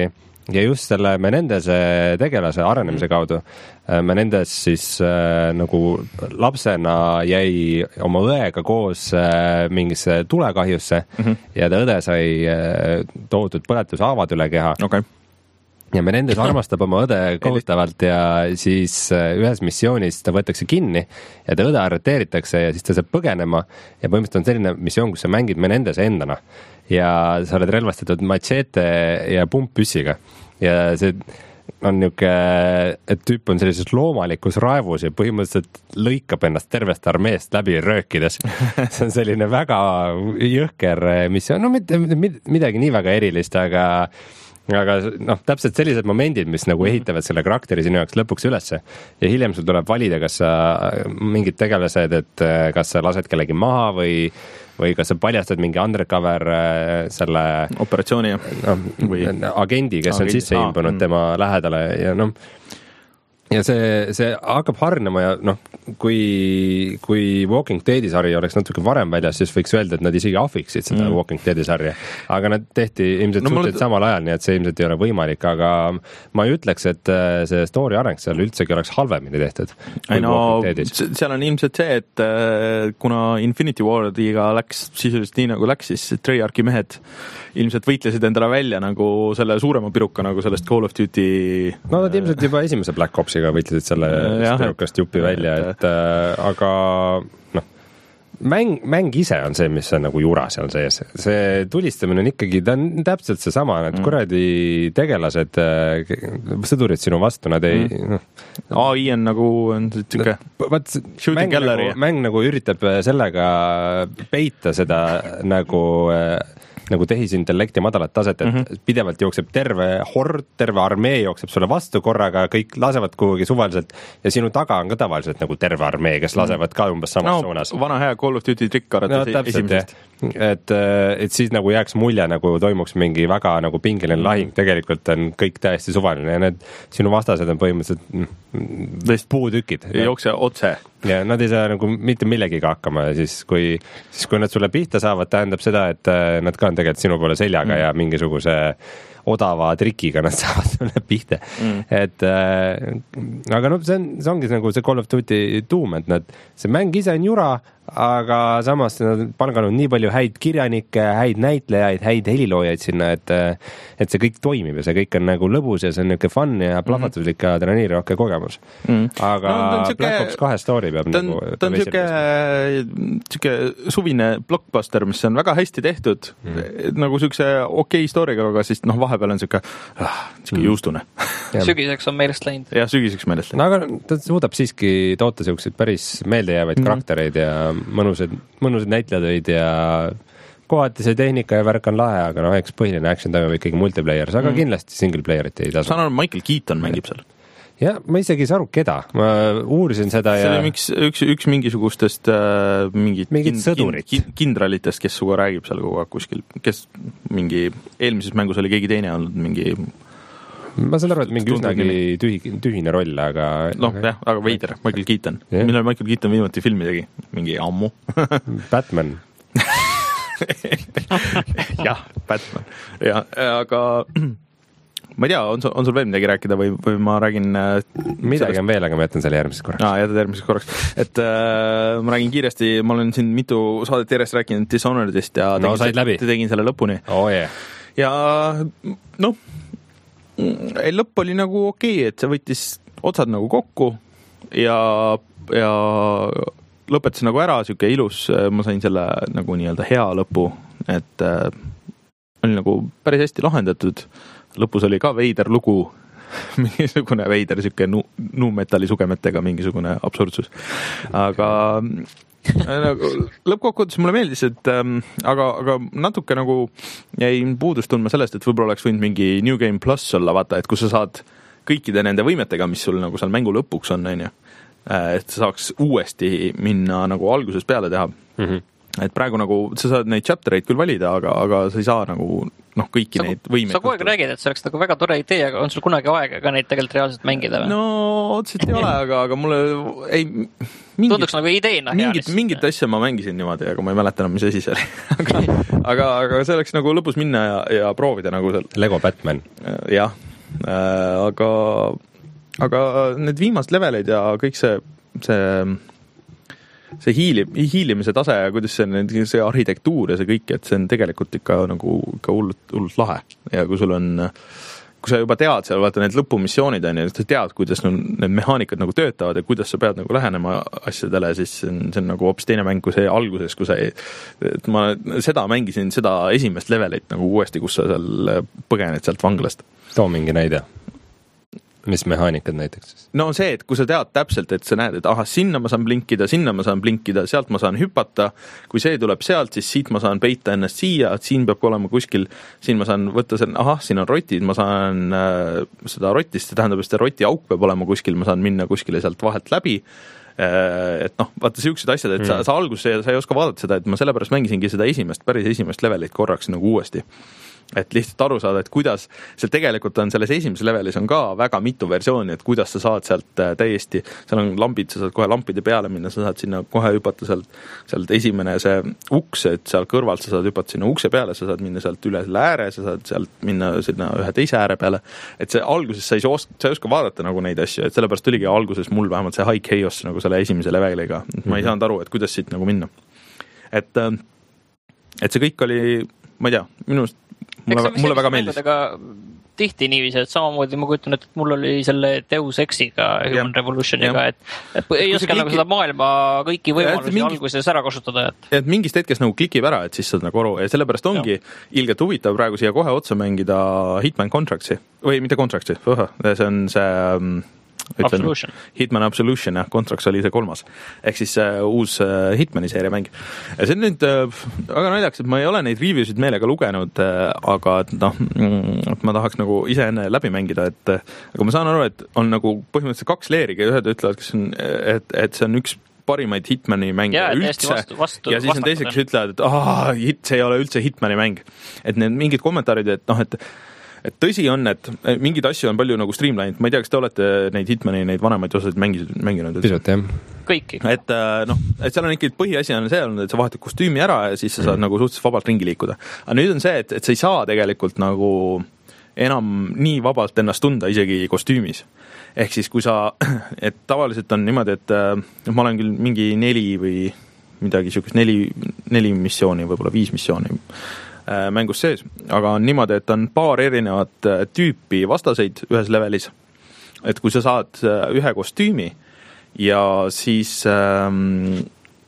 B: ja just selle Menendese tegelase arenemise kaudu Menendez siis äh, nagu lapsena jäi oma õega koos äh, mingisse tulekahjusse mm -hmm. ja ta õde sai äh, tohutud põletushaavad üle keha.
A: Okay.
B: Ja Menendez armastab oma õde kohutavalt ja siis ühes missioonis ta võetakse kinni ja ta õde arreteeritakse ja siis ta saab põgenema ja põhimõtteliselt on selline missioon, kus sa mängid Menendez endana ja sa oled relvastatud machete ja pumppüssiga ja see on niisugune, et tüüp on sellises loomalikus raevus ja põhimõtteliselt lõikab ennast tervest armeest läbi röökides. See on selline väga jõhker missioon, no mitte midagi nii väga erilist, aga aga noh, täpselt sellised momendid, mis nagu ehitavad selle karakteri sinu jaoks lõpuks ülesse ja hiljem sul tuleb valida, kas sa mingid tegelased, et kas sa lased kellegi maha või või kas sa paljastad mingi undercover selle
A: operatsiooni
B: no, või agendi, kes agendi. on sisse imbunud ah, tema mm. lähedale ja noh, ja see, see hakkab harnema ja noh, kui, kui Walking Deadi sari oleks natuke varem väljas, siis võiks öelda, et nad isegi ahviksid seda mm. Walking Deadi sarja, aga nad tehti ilmselt no, suhteliselt mulle... samal ajal, nii et see ilmselt ei ole võimalik, aga ma ei ütleks, et see story areng seal üldsegi oleks halvemini tehtud.
A: ei no, seal on ilmselt see, et kuna Infinity War'iga läks sisuliselt nii nagu läks, siis Treyarchi mehed ilmselt võitlesid endale välja nagu selle suurema piruka nagu sellest Call of Duty
B: no nad ilmselt juba esimese Black Opsiga võitlesid selle ja, pirukast jupi välja, et äh, aga noh, mäng, mäng ise on see, mis on nagu jura seal sees. See tulistamine on ikkagi, ta on täpselt seesama, need mm. kuradi tegelased, sõdurid sinu vastu, nad ei mm. noh,
A: A I on nagu on tüke
B: mäng, nagu, mäng nagu üritab sellega peita seda nagu nagu tehisintellekti madalat taset, et mm-hmm. pidevalt jookseb terve hord, terve armee jookseb sulle vastu korraga, kõik lasevad kuhugi suvaliselt ja sinu taga on ka tavaliselt nagu terve armee, kes lasevad ka umbes samas no, suunas.
A: Vana hea Call of Duty trikk arvates
B: no, esimesest. Et, et siis nagu jääks mulje, nagu toimuks mingi väga nagu pingeline lahing, tegelikult on kõik täiesti suvaline ja need sinu vastased on põhimõtteliselt puutükid.
A: Ei jookse otse.
B: Ja nad ei saa nagu mitte millegiga hakkama ja siis kui, siis kui nad sulle pihta saavad, tähendab seda, et nad ka on tegelikult sinu poole seljaga mm. ja mingisuguse odava trikiga nad saavad sulle pihta. Mm. Et äh, aga no see, on, see ongi nagu see Call of Duty tuum, et nad, see mäng ise on jura, aga samas nad palganud nii palju häid kirjanikke, häid näitlejaid, häid heliloojaid sinna, et et see kõik toimib ja see kõik on nagu lõbus ja see on niisugune fun ja plahvatuslik ja ta on nii rohke kogemus. Mm. Aga no, süke, Black Ops kahe story peab ta, nagu
A: ta on niisugune suvine blockbuster, mis on väga hästi tehtud, mm. nagu niisuguse okei okay storyga, aga siis noh, vahepeal on niisugune ah, mm. juustune.
C: Sügiseks on meelest läinud.
A: Jah, sügiseks meelest läinud.
B: No aga ta suudab siiski toota niisuguseid päris meeldejäävaid mm. karaktereid ja mõnusad, mõnusad näitlejad ja kohati see tehnika ja värk on lahe, aga noh, eks põhiline action toimub ikkagi multiplayers, aga mm. kindlasti single playerit ei tasu.
A: Saan aru, Michael Keaton mängib seal.
B: Ja ma isegi ei saa aru, keda. Ma uurisin seda
A: see
B: ja...
A: See oli üks, üks, üks mingisugustest äh, mingid,
B: mingid sõdurid.
A: Kind, kindralitest, kes suga räägib seal kogu aeg kuskil, kes mingi eelmises mängus oli keegi teine olnud, mingi...
B: Ma saan aru, et mingi üsnagi tühi, tühine roll, aga...
A: noh, jah, aga veider, Michael Keaton. Yeah. Millal Michael Keaton viimati filmi tegi? Mingi ammu.
B: Batman.
A: jah, Batman. Ja, aga ma ei tea, on, on sul veel midagi rääkida või, või ma räägin...
B: Midagi sellest... on veel, aga ma jätan selle järgmises korraks.
A: Aa, jätad järgmises korraks. Et äh, ma räägin kiiresti, ma olen siin mitu saadet järjest rääkinud Dishonoredist ja
B: no, tegin,
A: läbi. tegin selle lõpuni.
B: Oh, yeah.
A: Ja noh, ei, lõpp oli nagu okei, okay, et see võttis otsad nagu kokku ja, ja lõpetas nagu ära, siuke ilus, ma sain selle nagu nii-öelda hea lõpu, et äh, oli nagu päris hästi lahendatud. Lõpus oli ka veider lugu, mingisugune veider, siuke nu, nuumetalli sugemetega mingisugune absurdsus. Aga nagu, lõppkokkuvõttes mulle meeldis, et ähm, aga, aga natuke nagu jäi puudust tundma sellest, et võib-olla oleks võinud mingi New Game Plus olla, vaata, et kus sa saad kõikide nende võimetega, mis sul nagu seal mängu lõpuks on, on ju, et sa saaks uuesti minna nagu alguses peale teha. Mm-hmm. Et praegu nagu sa saad neid chaptereid küll valida, aga, aga sa ei saa nagu noh, kõiki sa, neid võimeid.
C: Sa kogu aeg räägid, et see oleks nagu väga tore idee, aga on sul kunagi aega ka neid tegelikult reaalselt mängida või?
A: No, otseselt ei ole, aga, aga mulle ei...
C: Mingit, tunduks nagu ideena hea.
A: Mingit, mingit asja ma mängisin niimoodi, aga ma ei mäleta enam, mis asi see oli. aga, aga, aga see oleks nagu lõpus minna ja, ja proovida nagu seal.
B: Lego Batman.
A: Jah. aga, aga need viimased leveleid ja kõik see, see see hiili, hiilimise tase ja kuidas see, see arhitektuur ja see kõik, et see on tegelikult ikka nagu ikka hullult, hullult lahe ja kui sul on kui sa juba tead seal, vaata need lõpumissioonid on ja sa tead, kuidas need mehaanikad nagu töötavad ja kuidas sa pead nagu lähenema asjadele, siis see on, see on nagu hoopis teine mäng kui see alguses, kui sa ei, et ma seda mängisin, seda esimest levelit nagu uuesti, kus sa seal põgened sealt vanglast.
B: Too mingi näide. Mis mehaanikad näiteks siis?
A: No see, et kui sa tead täpselt, et sa näed, et aha, sinna ma saan blinkida, sinna ma saan blinkida, sealt ma saan hüpata, kui see tuleb sealt, siis siit ma saan peita ennast siia, et siin peab olema kuskil, siin ma saan võtta selle, ahah, siin on rotid, ma saan äh, seda rotist, see tähendab, et see roti auk peab olema kuskil, ma saan minna kuskile sealt vahelt läbi, äh, et noh, vaata siuksed asjad, et mm. sa, sa alguses sa ei oska vaadata seda, et ma sellepärast mängisingi seda esimest, päris esimest levelit korraks nagu uuesti. Et lihtsalt aru saada, et kuidas, seal tegelikult on selles esimeses levelis on ka väga mitu versiooni, et kuidas sa saad sealt täiesti, seal on lambid, sa saad kohe lampide peale minna, sa saad sinna kohe hüpata sealt, sealt esimene see uks, et seal kõrvalt sa saad hüpata sinna ukse peale, sa saad minna sealt üle selle ääre, sa saad sealt minna sinna ühe teise ääre peale, et see alguses sa ei oska, sa ei oska vaadata nagu neid asju, et sellepärast oligi alguses mul vähemalt see high chaos nagu selle esimese leveliga, et ma ei saanud aru, et kuidas siit nagu minna. Et, et see kõik oli, ma ei tea, minust mulle, mulle väga meeldis.
C: Tihti niiviisi, et samamoodi ma kujutan, et mul oli selle Deus Exiga, Human ja, Revolutioniga, et, et ei oska kliki... nagu seda maailma kõiki võimalusi mingi... alguses ära kasutada. Et...
A: et mingist hetkest nagu klikib ära, et siis saad nagu aru ja sellepärast ongi ja. Ilgelt huvitav praegu siia kohe otsa mängida Hitman Contractsi või mitte Contractsi, see on see ütlen,
C: Absolution.
A: Hitman Absolution, jah, Contracts oli see kolmas. Ehk siis uh, uus uh, Hitmani seeria mäng. Ja see on nüüd uh, väga naljaks, et ma ei ole neid reviewsid meelega lugenud, uh, aga noh, mm, ma tahaks nagu ise enne läbi mängida, et uh, aga ma saan aru, et on nagu põhimõtteliselt kaks leeriga, ühed ütlevad, kes on, et, et see on üks parimaid Hitmani mänge ja, üldse
C: vastu, vastu,
A: ja siis on teised, kes ütlevad, et ah, hit, see ei ole üldse Hitmani mäng. Et need mingid kommentaarid, et noh, et et tõsi on, et mingid asju on palju nagu streamlined. Ma ei tea, kas te olete neid Hitmani, neid vanemaid osasid mänginud? mänginud
B: Pisut, jah.
C: Kõiki.
A: Et, noh, et seal on ikkagi põhiasi on see, et sa vahetad kostüümi ära ja siis sa saad mm. nagu suhteliselt vabalt ringi liikuda. Aga nüüd on see, et, et sa ei saa tegelikult nagu enam nii vabalt ennast tunda isegi kostüümis. Ehk siis kui sa, et tavaliselt on niimoodi, et ma olen küll mingi neli või midagi sihukest neli, neli missiooni, võib-olla viis missiooni mängus sees, aga on niimoodi, et on paar erinevat tüüpi vastaseid ühes levelis. Et kui sa saad ühe kostüümi ja siis ähm,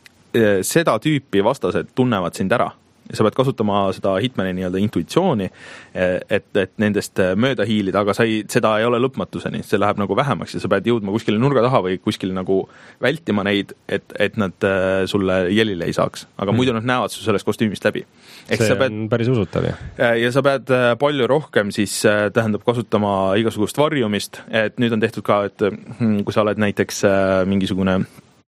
A: seda tüüpi vastased tunnevad sind ära. Sa pead kasutama seda Hitmani nii-öelda intuitsiooni, et, et nendest mööda hiilida, aga sa ei, seda ei ole lõpmatuseni, see läheb nagu vähemaks ja sa pead jõudma kuskile nurga taha või kuskile nagu vältima neid, et, et nad sulle jälile ei saaks. Aga mm. muidu nad näevad su sellest kostüümist läbi.
B: Ehk see pead, on päris usutav, jah?
A: Ja sa pead palju rohkem siis tähendab kasutama igasugust varjumist, et nüüd on tehtud ka, et kui sa oled näiteks mingisugune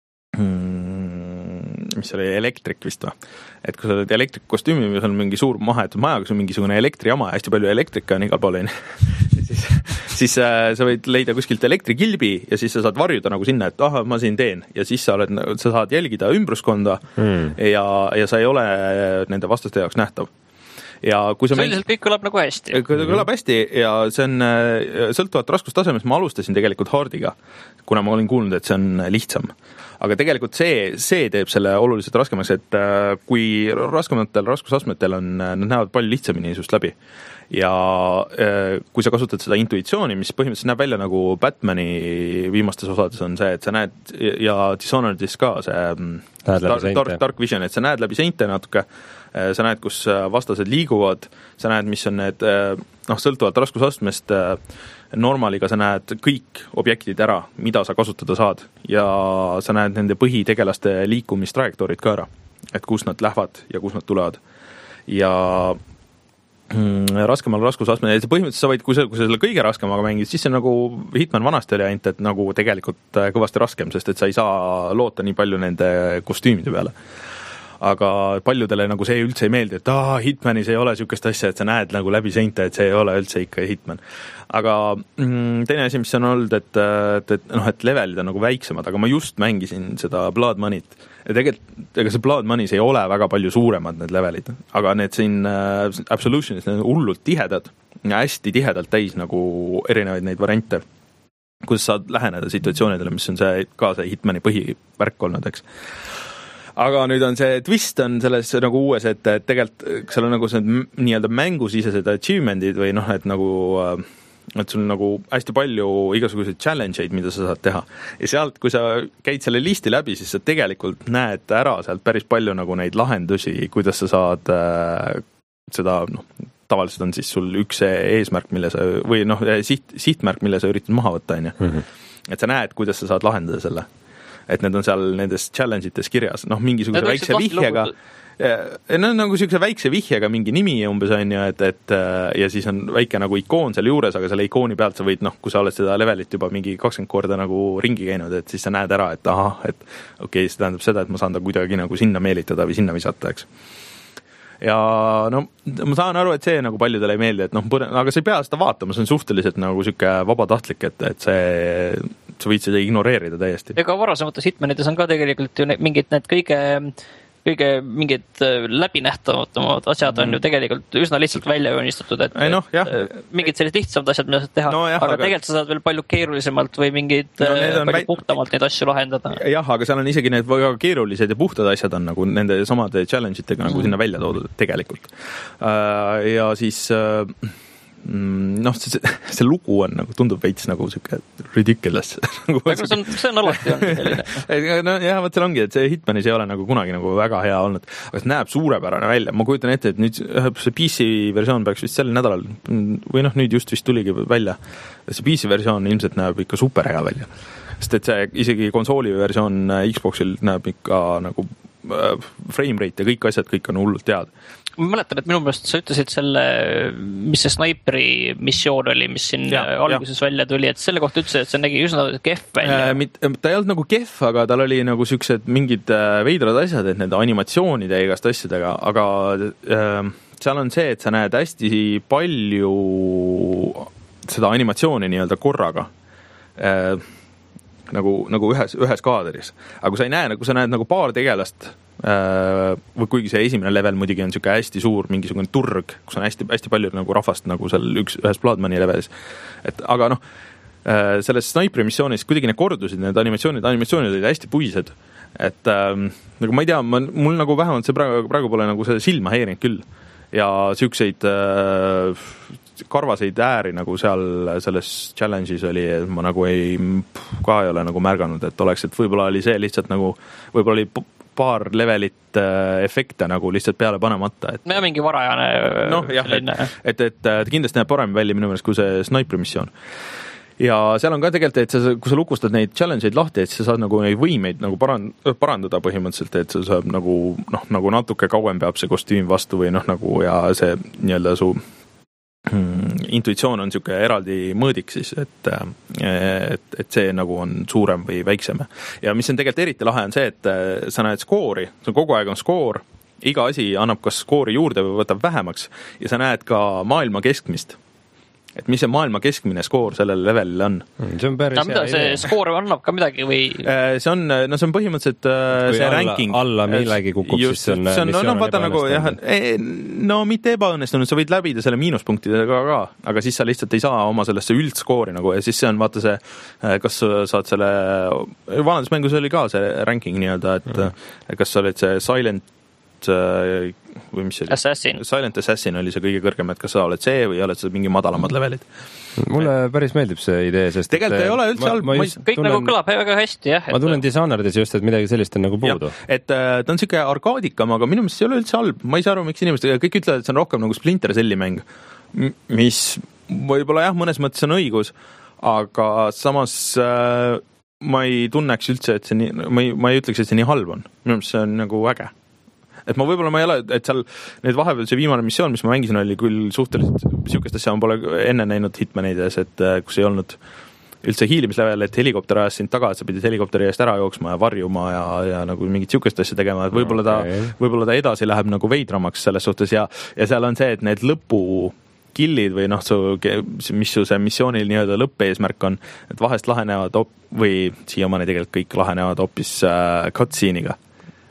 A: mis oli elektrik vist või? Et kui sa oled elektrikostüümi või on mingi suur mahetud maja, kus on mingisugune elektrijama ja hästi palju elektrika on igal pool, siis, siis äh, sa võid leida kuskilt elektrikilbi ja siis sa saad varjuda nagu sinna, et aha, ma siin teen ja siis sa, oled, sa saad jälgida ümbruskonda mm. ja, ja sa ei ole nende vastaste jaoks nähtav. Ja kui sa
C: see üldiselt kõik kõlab nagu hästi.
A: Kõlab hästi ja see on sõltuvat raskustasemest, ma alustasin tegelikult hardiga, kuna ma olin kuulnud, et see on lihtsam. Aga tegelikult see, see teeb selle oluliselt raskemaks, et kui raskematel raskusastmetel on, nad näevad palju lihtsamini just läbi. Ja kui sa kasutad seda intuitsiooni, mis põhimõtteliselt näeb välja nagu Batmani viimastes osades on see, et sa näed ja Dishonoredis ka see dark, dark, dark vision, et sa näed läbi seinte natuke, sa näed, kus vastased liiguvad, sa näed, mis on need, noh, sõltuvalt raskusastmest, normaliga sa näed kõik objektid ära, mida sa kasutada saad ja sa näed nende põhitegelaste liikumistrajektoorid ka ära, et kus nad lähevad ja kus nad tulevad. Ja raskemal raskusastmel, et põhimõtteliselt sa võid, kui sa, kui sa selle kõige raskemaga mängid, siis see nagu Hitman vanasti oli ainult, et nagu tegelikult kõvasti raskem, sest et sa ei saa loota nii palju nende kostüümide peale. Aga paljudele nagu see üldse ei meeldi, et ah, Hitmanis ei ole sihukest asja, et sa näed nagu läbi seinte, et see ei ole üldse ikka Hitman. Aga mm, teine asi, mis on olnud, et, et, et, noh, et levelid on nagu väiksemad, aga ma just mängisin seda Blood Money't. Ja tegelikult, ega see Blood Money's ei ole väga palju suuremad need levelid, aga need siin äh, Absolutionis need on hullult tihedad hästi tihedalt täis nagu erinevaid neid variante, kuidas saad läheneda situatsioonidele, mis on see ka see Hitmani põhivärk olnud, eks. Aga nüüd on see twist on selles nagu uues, et, et tegelikult seal on nagu see nii-öelda mängusisesed achievement'id või noh, et nagu et sul on nagu hästi palju igasuguseid challenge'eid, mida sa saad teha. Ja sealt, kui sa käid selle listi läbi, siis sa tegelikult näed ära sealt päris palju nagu neid lahendusi, kuidas sa saad äh, seda, noh, tavaliselt on siis sul üks eesmärk, mille sa, või noh, siht, sihtmärk, mille sa üritad maha võtta, on ju. Mm-hmm. Et sa näed, kuidas sa saad lahendada selle. Et need on seal nendes challenge-ites kirjas, noh, mingisuguse väikse vihjega, no nagu siukse väikse vihjega mingi nimi umbes on ju, et, et ja siis on väike nagu ikoon seal juures, aga selle ikooni pealt sa võid, noh, kui sa oled seda levelit juba mingi kakskümmend korda nagu ringi käinud, et siis sa näed ära, et ahah, et okei, see tähendab seda, et ma saan ta kuidagi nagu sinna meelitada või sinna visata, eks. Ja no ma saan aru, et see nagu paljudele ei meeldi, et noh, aga sa ei pea seda vaatama, see on suhteliselt nagu siuke vabatahtlik, et, et see, sa võid seda ignoreerida täiesti.
C: Ega varasemates Hitmanides on ka tegelikult ju mingid need kõige kõige mingid läbinähtavatumad asjad on mm. ju tegelikult üsna lihtsalt välja joonistatud, et,
A: ei, no,
C: et mingid sellised lihtsamad asjad, mida saad teha, no, jah, aga, aga tegelikult sa saad veel palju keerulisemalt või mingid no, palju väi... puhtamalt neid asju lahendada.
A: Jah, aga seal on isegi need väga keerulised ja puhtad asjad on nagu nende samade challenge-itega nagu mm. sinna välja toodud tegelikult. Ja siis noh, see, see lugu on nagu, tundub veits nagu siuke ridiculous.
C: Aga see on, see on alati on selline.
A: No jah, võt seal ongi, et see Hitmanis ei ole nagu kunagi nagu väga hea olnud, aga see näeb suurepärane välja. Ma kujutan ette, et nüüd see P C versioon peaks vist sel nädalal, või noh, nüüd just vist tuligi välja. See P C versioon ilmselt näeb ikka super hea välja. Sest et see isegi konsooli versioon Xboxil näeb ikka nagu frame rate ja kõik asjad, kõik on hullult tead.
C: Ma mäletan, et minu meelest sa ütlesid selle, mis see sniperi missioon oli, mis siin ja, alguses ja. välja tuli, et selle kohta ütlesid, et see nägi üsna kehv välja.
A: Äh, ta ei olnud nagu kehv, aga tal oli nagu siuksed mingid veidrad asjad, et nende animatsioonide ja igast asjadega, aga äh, seal on see, et sa näed hästi palju seda animatsiooni nii-öelda korraga. Äh, nagu, nagu ühes, ühes kaadris. Aga kui sa ei näe, kui sa näed nagu paar tegelast, või kuigi see esimene level muidugi on siuke hästi suur mingisugune turg, kus on hästi, hästi palju nagu rahvast nagu seal üks, ühes Bloodmani levelis. Et, aga noh, selles sniperi missioonis kuidagi need kordusid, need animatsioonid, animatsioonid olid hästi puised. Et ähm, nagu ma ei tea, ma, mul nagu vähemalt see praegu, praegu pole nagu see silma heerinud küll. Ja siukseid äh, karvaseid ääri nagu seal selles challenge'is oli, et ma nagu ei, ka ei ole nagu märganud, et oleks, et võib-olla oli see lihtsalt nagu, võib-olla oli paar levelit äh, efekte nagu lihtsalt peale panemata. Et...
C: ja mingi varajane.
A: Noh, jah, et, et, et, et kindlasti näeb parem välja minu meelest kui see sniperi missioon. Ja seal on ka tegelikult, et sa, kui sa lukustad neid challenge'id lahti, et sa saad nagu neid võimeid nagu parandada põhimõtteliselt, et sa saab nagu, noh, nagu natuke kauem peab see kostüüm vastu või noh, nagu ja see nii-öelda su intuitsioon on siuke eraldi mõõdik siis, et, et, et see nagu on suurem või väiksem. Ja mis on tegelikult eriti lahe on see, et sa näed skoori, kogu aeg on skoor, iga asi annab kas skoori juurde või võtab vähemaks ja sa näed ka maailma keskmist. Et mis see maailma keskmine skoor sellel levelil on.
B: See on päris
C: no, mida see idea. Skoor annab ka midagi või?
A: See on, no see on põhimõtteliselt Kui see alla, ranking.
B: Alla millegi kukub,
A: just,
B: siis see on
A: no, no, vaata nagu, jah, no mitte ebaõnnestunud, sa võid läbida selle miinuspunktidega ka, aga siis sa lihtsalt ei saa oma sellesse üldskoori nagu ja siis see on vaata see, kas sa saad selle, vanades mängus oli ka see ranking nii-öelda, et mm. kas sa olid see silent või mis see oli?
C: Assassin.
A: Silent Assassin oli see kõige kõrgem, et kas sa oled see või oled sa mingi madalamad levelid.
B: Mulle päris meeldib see idee, sest
A: tegelikult ei ole üldse halb.
C: Kõik tunnen, nagu kõlab väga hästi, jah.
B: Et... Ma tunnen Dishonoredis just, et midagi sellist on nagu puudu.
A: Ja, et ta on siuke arkaadikam, aga minu meelest see ei ole üldse halb. Ma ei saa aru, miks inimesed, kõik ütlevad, et see on rohkem nagu Splinter Celli mäng, mis võib-olla jah, mõnes mõttes on õigus, aga samas äh, ma ei tunneks üldse, et see nii, ma ei, ma ei ütleks, et see nii halb on. Minu meelest see on nagu äge. Et ma võib-olla ma ei ole, et seal need vahepeal see viimane missioon, mis ma mängisin, oli küll suhteliselt siukest asja, ma pole enne näinud Hitmanides, et kus ei olnud üldse hiilimislevel, et helikopter ajas sind taga, et sa pidid helikopteri eest ära jooksma ja varjuma ja, ja nagu mingit siukest asja tegema, et võib-olla ta, okay. võib-olla ta edasi läheb nagu veidramaks selles suhtes ja, ja seal on see, et need lõpu killid või noh, su, mis su see missioonil nii-öelda lõppeesmärk on, et vahest lahenevad op- või siiamaani tegelikult kõik lahenevad hoopis äh, cutscene'iga.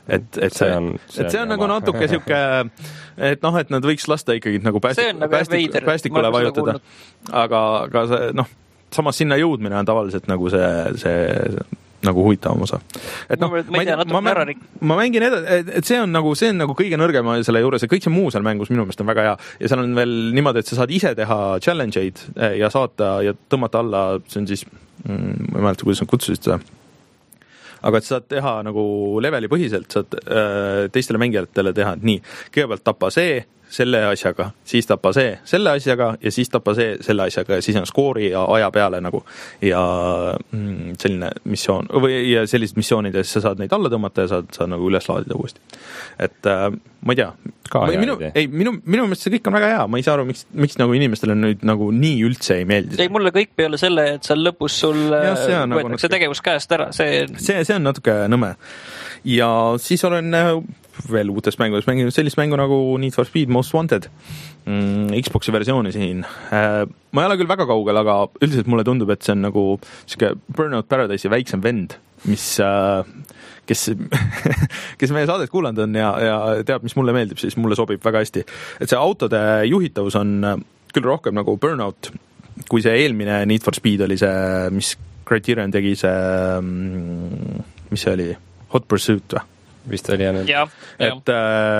A: et, et see, see on, see et see on, on nagu natuke siuke, et noh, et nad võiks lasta ikkagi nagu päästik,
C: nagu
A: päästik, päästikule vajutada, aga, aga see, noh, samas sinna jõudmine on tavaliselt nagu see, see nagu huvitavam osa. Et noh, ma, ma, ma, ma, ma mängin edasi, et see on nagu, see on nagu kõige nõrgem selle juures ja kõik see muu seal mängus minu meelest on väga hea ja seal on veel niimoodi, et sa saad ise teha challenge-eid ja saata ja tõmmata alla, see on siis, ma ei mäleta, kuidas nad kutsusid seda, aga et sa saad teha nagu leveli põhiselt, saad äh, teistele mängijatele teha, et nii, kõigepealt tapa see, selle asjaga, siis tapa see selle asjaga ja siis tapa see selle asjaga ja siis on skoori ja aja peale nagu ja mm, selline missioon või ja sellised missioonid ja siis sa saad neid alla tõmmata ja saad, saad nagu üles laadida uuesti. Et äh, ma ei tea, või minu, ei, minu, minu meelest see kõik on väga hea, ma ei saa aru, miks, miks nagu inimestele nüüd nagu nii üldse ei meeldi.
C: Ei, mulle kõik peale selle, et seal lõpus sul ja, võetakse nagu natuke, tegevus käest ära, see...
A: see, see on natuke nõme. Ja siis olen veel uutes mängudes mänginud sellist mängu nagu Need for Speed Most Wanted mm, Xboxi versiooni siin. Äh, ma ei ole küll väga kaugel, aga üldiselt mulle tundub, et see on nagu siuke Burnout Paradise'i väiksem vend, mis, äh, kes, kes meie saadet kuulanud on ja, ja teab, mis mulle meeldib, siis mulle sobib väga hästi. Et see autode juhitavus on küll rohkem nagu Burnout, kui see eelmine Need for Speed oli see, mis Criterion tegi see, mis see oli, Hot Pursuit või?
B: Vist oli jah.
C: Ja,
A: et,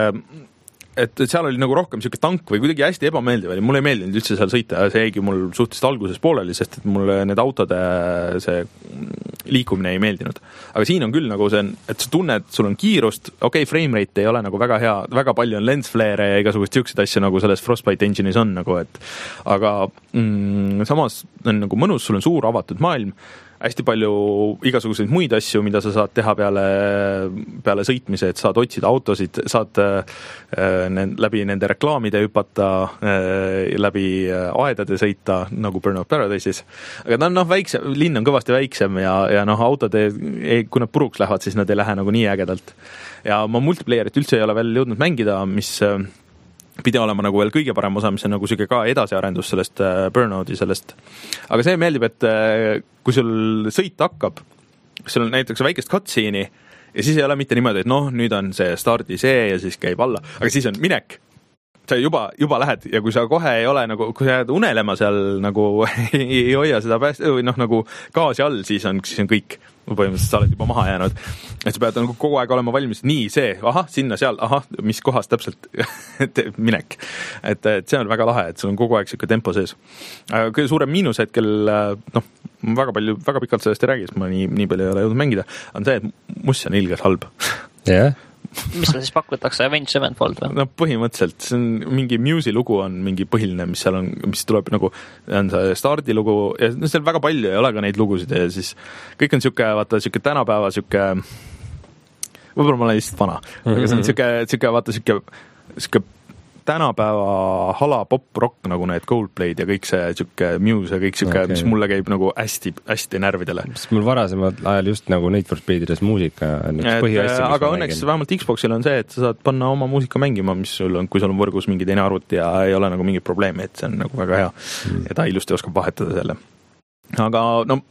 A: et seal oli nagu rohkem siuke tank või kuidagi hästi ebameeldiv oli. Mulle ei meeldinud üldse seal sõita ja see jäigi mul suhteliselt alguses pooleli, sest et mulle need autode see liikumine ei meeldinud. Aga siin on küll nagu see, et sa tunned, sul on kiirust, okei, okay, frame rate ei ole nagu väga hea, väga palju on lens flare ja igasugust siukseid asju nagu selles Frostbite engine'is on nagu, et aga mm, samas on nagu mõnus, sul on suur avatud maailm, hästi palju igasuguseid muid asju, mida sa saad teha peale, peale sõitmise, et saad otsida autosid, saad äh, läbi nende reklaamide hüpata, äh, läbi aedade sõita, nagu Burnout Paradise'is. Aga ta on noh, väiksem, linn on kõvasti väiksem ja, ja noh, autod, ei, kui nad puruks lähevad, siis nad ei lähe nagu nii ägedalt. Ja ma multiplayerit üldse ei ole veel jõudnud mängida, mis pidi olema nagu veel kõige parem osa, mis on nagu siuke ka edasiarendus sellest äh, Burnouti sellest. Aga see meeldib, et äh, kui sul sõit hakkab, sul on näiteks väikest cutscene'i ja siis ei ole mitte niimoodi, et noh, nüüd on see stardi see ja siis käib alla, aga siis on minek. Sa juba, juba lähed ja kui sa kohe ei ole nagu, kui sa jääd unelema seal nagu ei hoia seda pääst, või noh, nagu gaasi all, siis on, siis on kõik. Põhimõtteliselt sa oled juba maha jäänud. Et sa pead nagu kogu aeg olema valmis, nii see, ahah, sinna, seal, ahah, mis kohas täpselt minek. Et, et see on väga lahe, et sul on kogu aeg siuke tempo sees. Kõige suurem miinus hetkel, noh, väga palju, väga pikalt sellest ei räägi, sest ma nii, nii palju ei ole jõudnud mängida, on see, et muss on ilgelt halb.
B: Jah. Yeah.
C: Mis seal siis pakutakse, Avenged Sevenfold või?
A: No põhimõtteliselt, see on mingi Muse'i lugu on mingi põhiline, mis seal on, mis tuleb nagu, on see stardi lugu ja no, seal väga palju ei ole ka neid lugusid ja siis kõik on siuke, vaata, siuke tänapäeva siuke, võib-olla ma olen lihtsalt vana, aga see on siuke, siuke, vaata, siuke, siuke tänapäeva hala pop-rock nagu need Coldplay'd ja kõik see siuke Muse ja kõik siuke, okay. Mis mulle käib nagu hästi, hästi närvidele.
B: Sest mul varasemalt ajal just nagu Need for Speedides muusika on üks põhiasja.
A: Aga õnneks mängin. Vähemalt Xboxil on see, et sa saad panna oma muusika mängima, mis sul on, kui sul on võrgus mingi teine arvuti ja ei ole nagu mingit probleemi, et see on nagu väga hea. Mm. Ja ta ilusti oskab vahetada selle. Aga no,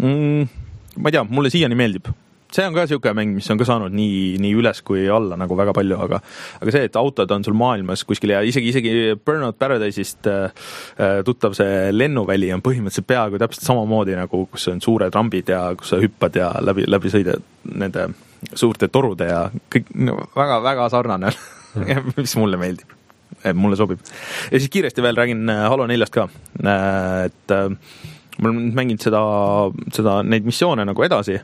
A: mm, ma ei tea, mulle siiani meeldib. See on ka siuke mäng, mis on ka saanud nii, nii üles kui alla nagu väga palju, aga, aga see, et autod on sul maailmas kuskil ja isegi, isegi Burnout Paradise'ist äh, tuttav see lennuväli on põhimõtteliselt peaaegu täpselt samamoodi nagu, kus on suured rambid ja kus sa hüppad ja läbi, läbi sõidad nende suurte torude ja kõik no, väga, väga sarnane, mis mulle meeldib, mulle sobib. Ja siis kiiresti veel räägin Halo neljast ka, et äh, ma olen mänginud seda, seda, neid missioone nagu edasi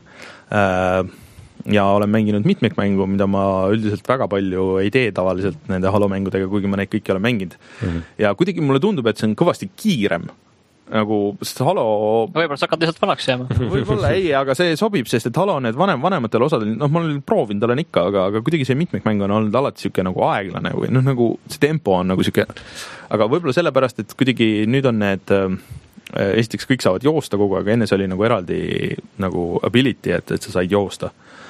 A: ja olen mänginud mitmikmängu, mida ma üldiselt väga palju ei tee tavaliselt nende Halo mängudega, kuigi ma neid kõiki olen mänginud. Mm-hmm. Ja kuidagi mulle tundub, et see on kõvasti kiirem. Nagu, sest Halo...
C: Võib-olla sa hakkad lihtsalt vanaks jääma.
A: Võib-olla ei, aga see sobib, sest et Halo need vanem, vanematel osadel, noh, ma olen proovinud, olen ikka, aga, aga kuidagi see mitmikmäng on olnud alati siuke nagu aeglane või noh, nagu see tempo on nagu siuke, aga võib-olla sellepärast, et kuidagi nüüd on need esiteks kõik saavad joosta kogu aeg, enne see oli nagu eraldi nagu ability, et, et sa said joosta.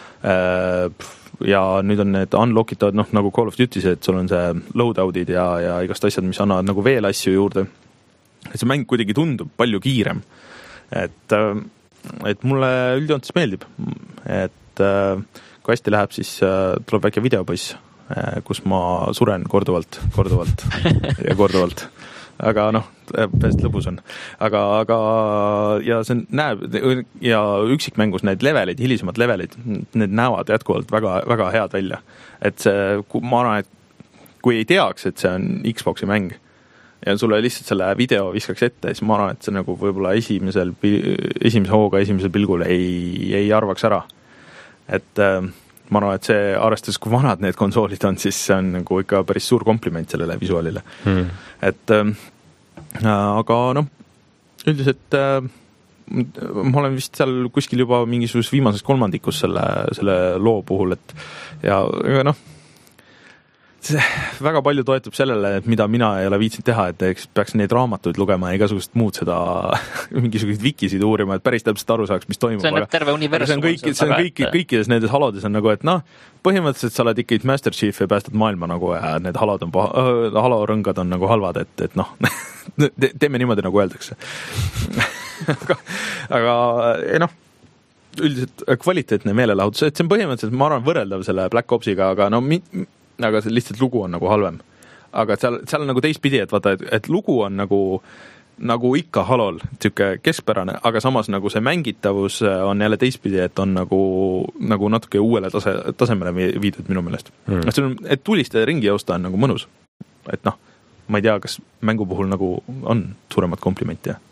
A: Ja nüüd on need unlockitavad, noh, nagu Call of Duty's, et sul on see loadout'id ja, ja igast asjad, mis annavad nagu veel asju juurde. Et see mäng kuidagi tundub palju kiirem. Et, et mulle üldjoontes meeldib. Et kui hästi läheb, siis tuleb väike videopoiss, kus ma suren korduvalt, korduvalt ja korduvalt. Aga noh, pärast lõbus on. Aga, aga ja see näeb ja üksikmängus need levelid, hilisemad levelid, need näevad jätkuvalt väga, väga head välja. Et see, ma arvan, et kui ei teaks, et see on Xboxi mäng ja sulle lihtsalt selle video viskaks ette, siis ma arvan, et see nagu võib-olla esimesel, esimese hooga, esimesel pilgul ei, ei arvaks ära. Et ma arvan, et see arvestades, kui vanad need konsoolid on, siis see on nagu ikka päris suur kompliment sellele visuaalile. Hmm. Et äh, aga noh, üldiselt äh, ma olen vist seal kuskil juba mingisuguses viimases kolmandikus selle, selle loo puhul, et ja noh, see väga palju toetub sellele, et mida mina ei ole viitsinud teha, et eks peaks neid raamatuid lugema ja igasugust muud seda mingisuguseid vikisid uurima, et päris täpselt aru saaks, mis toimub.
C: See on aga, terve universum.
A: See on, kõik, see on kõik, kõikides nendes halodes on nagu, et noh, põhimõtteliselt sa oled ikkagi Master Chief ja päästad maailma nagu ja need halod on paha, halorõngad on nagu halvad, et, et noh, teeme niimoodi nagu öeldakse. aga, aga noh, üldiselt kvaliteetne meelelahutus, et see on põhimõtteliselt, ma arvan, võrreldav selle Black Opsiga, aga no mi, aga see lihtsalt lugu on nagu halvem. Aga seal, seal on nagu teistpidi, et vaata, et, et lugu on nagu, nagu ikka Halol, tüke keskpärane, aga samas nagu see mängitavus on jälle teistpidi, et on nagu, nagu natuke uuele tase, tasemele viidud minu meelest. Mm. See on, et tulistada ringi joosta on nagu mõnus. Et noh, ma ei tea, kas mängu puhul nagu on suuremat komplimenti, jah.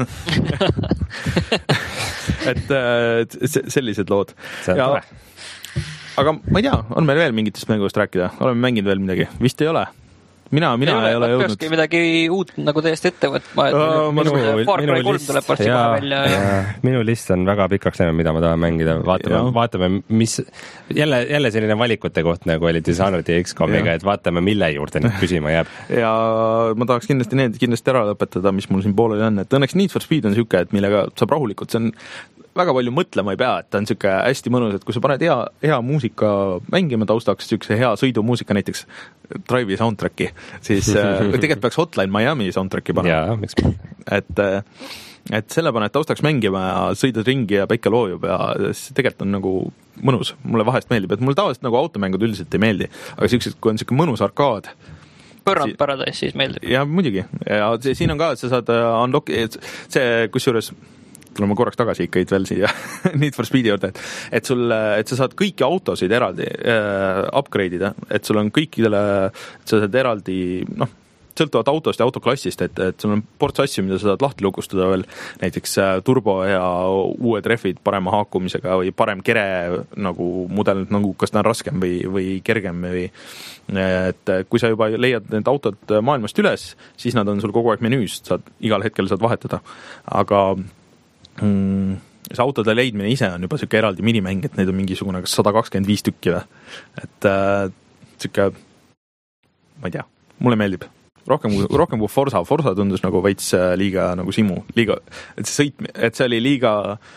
A: et, et sellised lood.
B: See on tore.
A: Aga ma ei tea, on meil veel mingitest mängust rääkida? Oleme mänginud veel midagi? Vist ei ole. Mina, mina ei ole, ei ole jõudnud.
C: Peakski midagi uut nagu täiesti ette võtma, et uh, minu, Far Cry kolm tuleb varsti kohe välja. Ja...
B: Ja, minu list on väga pikaks läinud, mida ma tahan mängida. Vaatame, vaatame mis, jälle, jälle selline valikute koht, nagu oli Dishonored ja X COM-iga, et vaatame, mille juurde nüüd püsima jääb.
A: Ja ma tahaks kindlasti need kindlasti ära lõpetada, mis mul siin pooleli on. Et õnneks Need for Speed on siuke, et millega saab rahulikult, see on väga palju mõtlema ei pea, et ta on siuke hästi mõnus, et kui sa paned hea, hea muusika mängima taustaks, siukse hea sõidumuusika, näiteks Drive'i soundtracki, siis tegelikult peaks Hotline Miami soundtracki panema.
B: Jaa, miks?
A: Et, et selle paned taustaks mängima ja sõidad ringi ja päike loojub ja see tegelikult on nagu mõnus. Mulle vahest meeldib, et mulle tavaliselt nagu automängud üldiselt ei meeldi, aga siuksed, kui on siuke mõnus arkaad,
C: Burnout Paradise siis meeldib.
A: Ja muidugi. Ja see, siin on ka, et sa saad unlock, see kusjuures tuleme korraks tagasi ikka veel siia Need for Speedi juurde, et, et, sul, et sa saad kõiki autosid eraldi äh, upgrade'ida, et sul on kõikidele, et sa saad eraldi, noh, sõltuvad autost ja autoklassist, et, et sul on ports asju, mida sa saad lahti lukustada veel, näiteks äh, turbo ja uued rehvid parema haakumisega või parem kere nagu mudel, nagu kas ta on raskem või, või kergem või et kui sa juba leiad need autod maailmast üles, siis nad on sul kogu aeg menüüs, saad igal hetkel saad vahetada, aga Mm, see autode leidmine ise on juba siuke eraldi minimäng, et neid on mingisugune kas sada kakskümmend viis tükki või. Et äh, siuke, ma ei tea, mulle meeldib. Rohkem, rohkem kui Forza. Forza tundus nagu veits liiga nagu simu. Liiga, et see sõit, et see oli liiga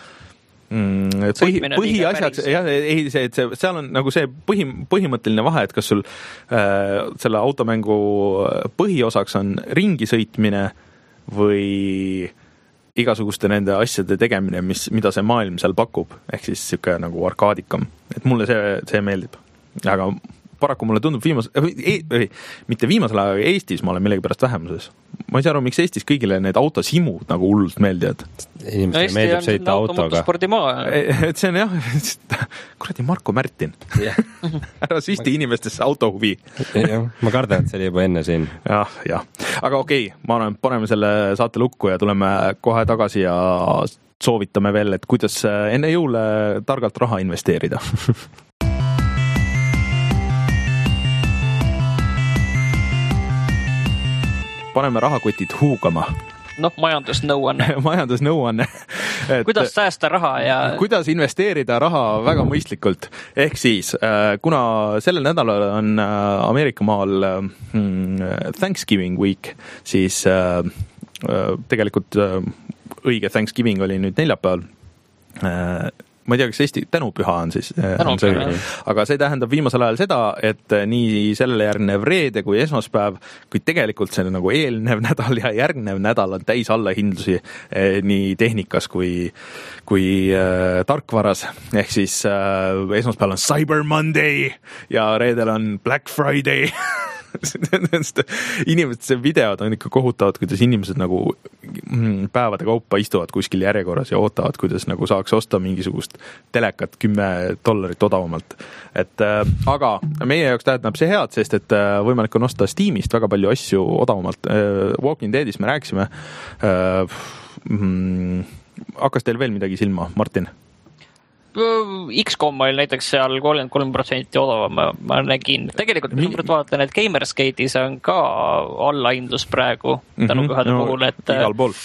A: mm, põhi, põhiasjaks, jah, ei, see, et see, seal on nagu see põhi, põhimõtteline vahe, et kas sul äh, selle automängu põhiosaks on ringi sõitmine või igasuguste nende asjade tegemine, mis, mida see maailm seal pakub, ehk siis siuke nagu arkaadikam. Et mulle see, see meeldib. Aga paraku mulle tundub viimas, ei, ei, mitte viimasel ajal, Eestis ma olen millegi pärast vähemuses. Ma ei saa aru, miks Eestis kõigile need autosimud nagu hullult meeldivad.
B: Inimestele no, meeldib sõita autoga.
A: Et see on jah, kuradi Marko Märtin. Yeah. Ära süsti inimestesse autohuvi.
B: Ma kardan, et see oli juba enne siin.
A: Jah, jah. Aga okei, ma arvan, paneme selle saate lukku ja tuleme kohe tagasi ja soovitame veel, et kuidas enne jõule targalt raha investeerida. Paneme rahakotid huugama.
C: Noh, majandusnõuanne.
A: majandusnõuanne.
C: Kuidas säästa raha ja...
A: Kuidas investeerida raha väga mõistlikult. Ehk siis, kuna sellel nädalal on Ameerika maal Thanksgiving week, siis tegelikult õige Thanksgiving oli nüüd neljapäeval. ma ei tea, kas Eesti tänupüha on siis, on see, aga see tähendab viimasel ajal seda, et nii sellele järgnev reede kui esmaspäev, kui tegelikult see nagu eelnev nädal ja järgnev nädal on täis allahindlusi nii tehnikas kui, kui äh, tarkvaras, ehk siis äh, esmaspäeval on Cyber Monday ja reedel on Black Friday inimesed, see videod on ikka kohutavad, kuidas inimesed nagu päevade kaupa istuvad kuskil järjekorras ja ootavad, kuidas nagu saaks osta mingisugust telekat kümme dollarit odavamalt. Et, äh, aga meie jaoks tähendab see head, sest et äh, võimalik on osta Steamist väga palju asju odavamalt. Äh, Walking Deadist me rääkisime. Äh, mm, hakkas teil veel midagi silma, Martin?
C: X COM oli näiteks seal kolmkümmend kolm protsenti odavam, ma, ma nägin. Tegelikult Mi... ma vaatan, et Gamersgate'is on ka allahindlus praegu tänu mm-hmm. pühade no, puhul, et
A: igal pool.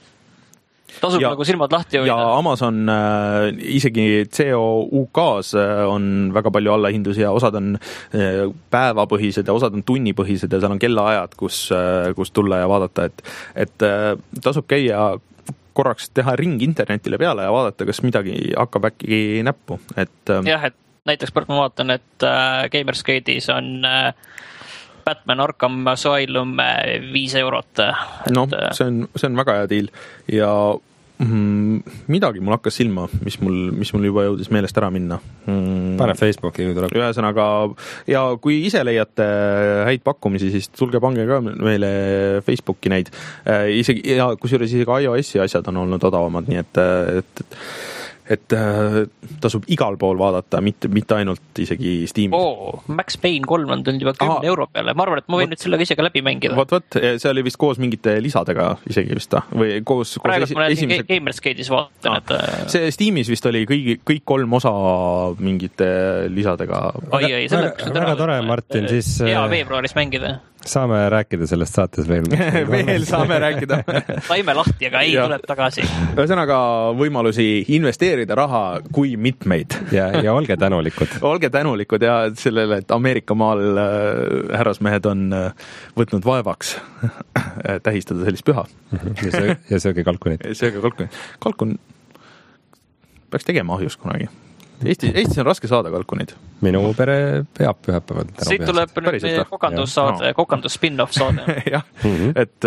C: Tasub ja, nagu silmad lahti hoida.
A: Ja Amazon äh, isegi C O U K-s on väga palju allahindlusi ja osad on äh, päevapõhised ja osad on tunnipõhised ja seal on kellaajad, kus, äh, kus tulla ja vaadata, et, et äh, tasub käia korraks teha ring internetile peale ja vaadata, kas midagi hakkab äkki näppu. Et,
C: jah, et näiteks praegu ma vaatan, et äh, Gamersgate'is on äh, Batman Arkham Asylum äh, viis eurot. Et,
A: no, see on, see on väga hea deal ja mm, midagi mul hakkas silma, mis mul, mis mul juba jõudis meelest ära minna.
B: Mm. Pane Facebooki tuleb.
A: Ühesõnaga, ja kui ise leiate häid pakkumisi, siis tulge pange ka meile Facebooki neid. Äh, isegi, ja kusjuures isegi iOS-i asjad on olnud odavamad, nii et, et, et et tasub igal pool vaadata, mitte, mitte ainult isegi Steamis.
C: Oo, Max Payne kolm on tulnud juba kümne euro peale. Ma arvan, et ma võin võt, nüüd sellega ise ka läbi mängida.
A: Vot, vot, see oli vist koos mingite lisadega isegi vist, või koos, koos
C: praegu esi, ma esimese... Gamersgate'is vaatan,
A: et... See Steamis vist oli kõigi, kõik kolm osa mingite lisadega.
C: Ai, ai, selle,
B: väga, väga tore, Martin, siis...
C: Hea veebruaris mängida.
B: Saame rääkida sellest saates veel.
A: veel saame rääkida.
C: Saime lahti, aga ei, tuleb tagasi.
A: Ühesõnaga võimalusi investeerida raha kui mitmeid.
B: Ja, ja olge tänulikud.
A: olge tänulikud ja sellele, et Ameerika maal äh, härrasmehed on äh, võtnud vaevaks äh, tähistada sellist püha.
B: ja, söö, ja sööge kalkunit.
A: Sööge kalkunit. Kalkun peaks tegema ahjus kunagi. Eesti, Eestis on raske saada kalkuneid.
B: Minu pere peab pühapäeval.
C: Siit tuleb nüüd meie kokandus saade, kokandus spin-off saade.
A: jah, mm-hmm. et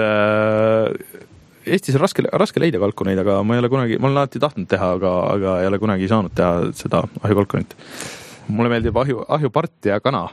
A: äh, Eestis on raske, raske leida kalkuneid, aga ma ei ole kunagi, ma olen alati tahtnud teha, aga, aga ei ole kunagi saanud teha seda ahjukalkunit. Mulle meeldib ahju, ahjupart ja kana.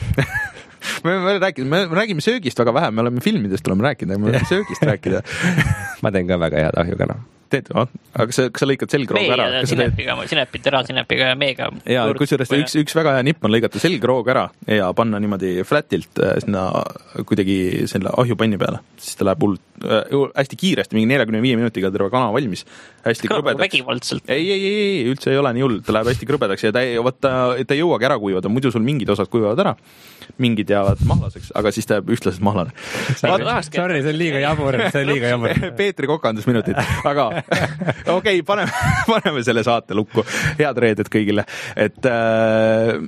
A: me, me, räägime, me räägime söögist väga vähe, me oleme filmidest oleme rääkinud, me oleme söögist rääkida.
B: ma teen ka väga head ahjukana.
A: Teed, no? Aga kas, kas sa lõikad selgrooga ära?
C: Mee sinepiga, sinepit ära sinepiga ja meega.
A: Ja kusjuures üks, üks väga hea nipp on lõigata selgroog ära ja panna niimoodi flatilt sinna kuidagi selle ahjupanni peale. Siis ta läheb hull, äh, hästi kiiresti, mingi nelikümmend viis minutiga terve kana valmis. Hästi krõbedaks.
C: Vägivaldselt.
A: Ei, ei, ei, üldse ei ole nii hull. Ta läheb hästi krõbedaks ja ta ei, võtta, ta ei jõuagi ära kuivada. Muidu sul mingid osad kuivavad ära. Mingid jäävad mahlaseks, aga siis ta jääb ühtlaselt mahlane.
B: Sorry, see on liiga jabur. See on liiga jabur.
A: Peetri kokandusminutid. Aga okei, okay, paneme, paneme selle saate lukku. Head reedet kõigile. Et äh,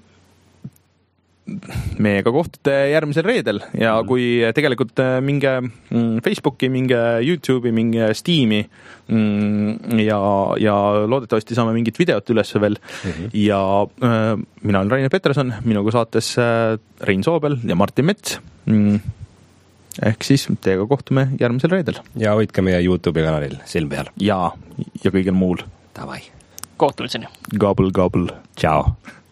A: meiega kohtute järgmisel reedel ja kui tegelikult minge Facebooki, minge YouTube'i, minge Steam'i ja, ja loodetavasti saame mingit videot üles veel mm-hmm. ja äh, mina olen Rainer Peterson, minuga saates äh, Rein Soobel ja Martin Mets mm. ehk siis teiega kohtume järgmisel reedel.
B: Ja hoidke meie YouTube'i kanalil silm peal.
A: Ja, ja kõigil muul.
B: Davai.
C: Kohtumiseni.
A: Gobble, gobble.
B: Ciao.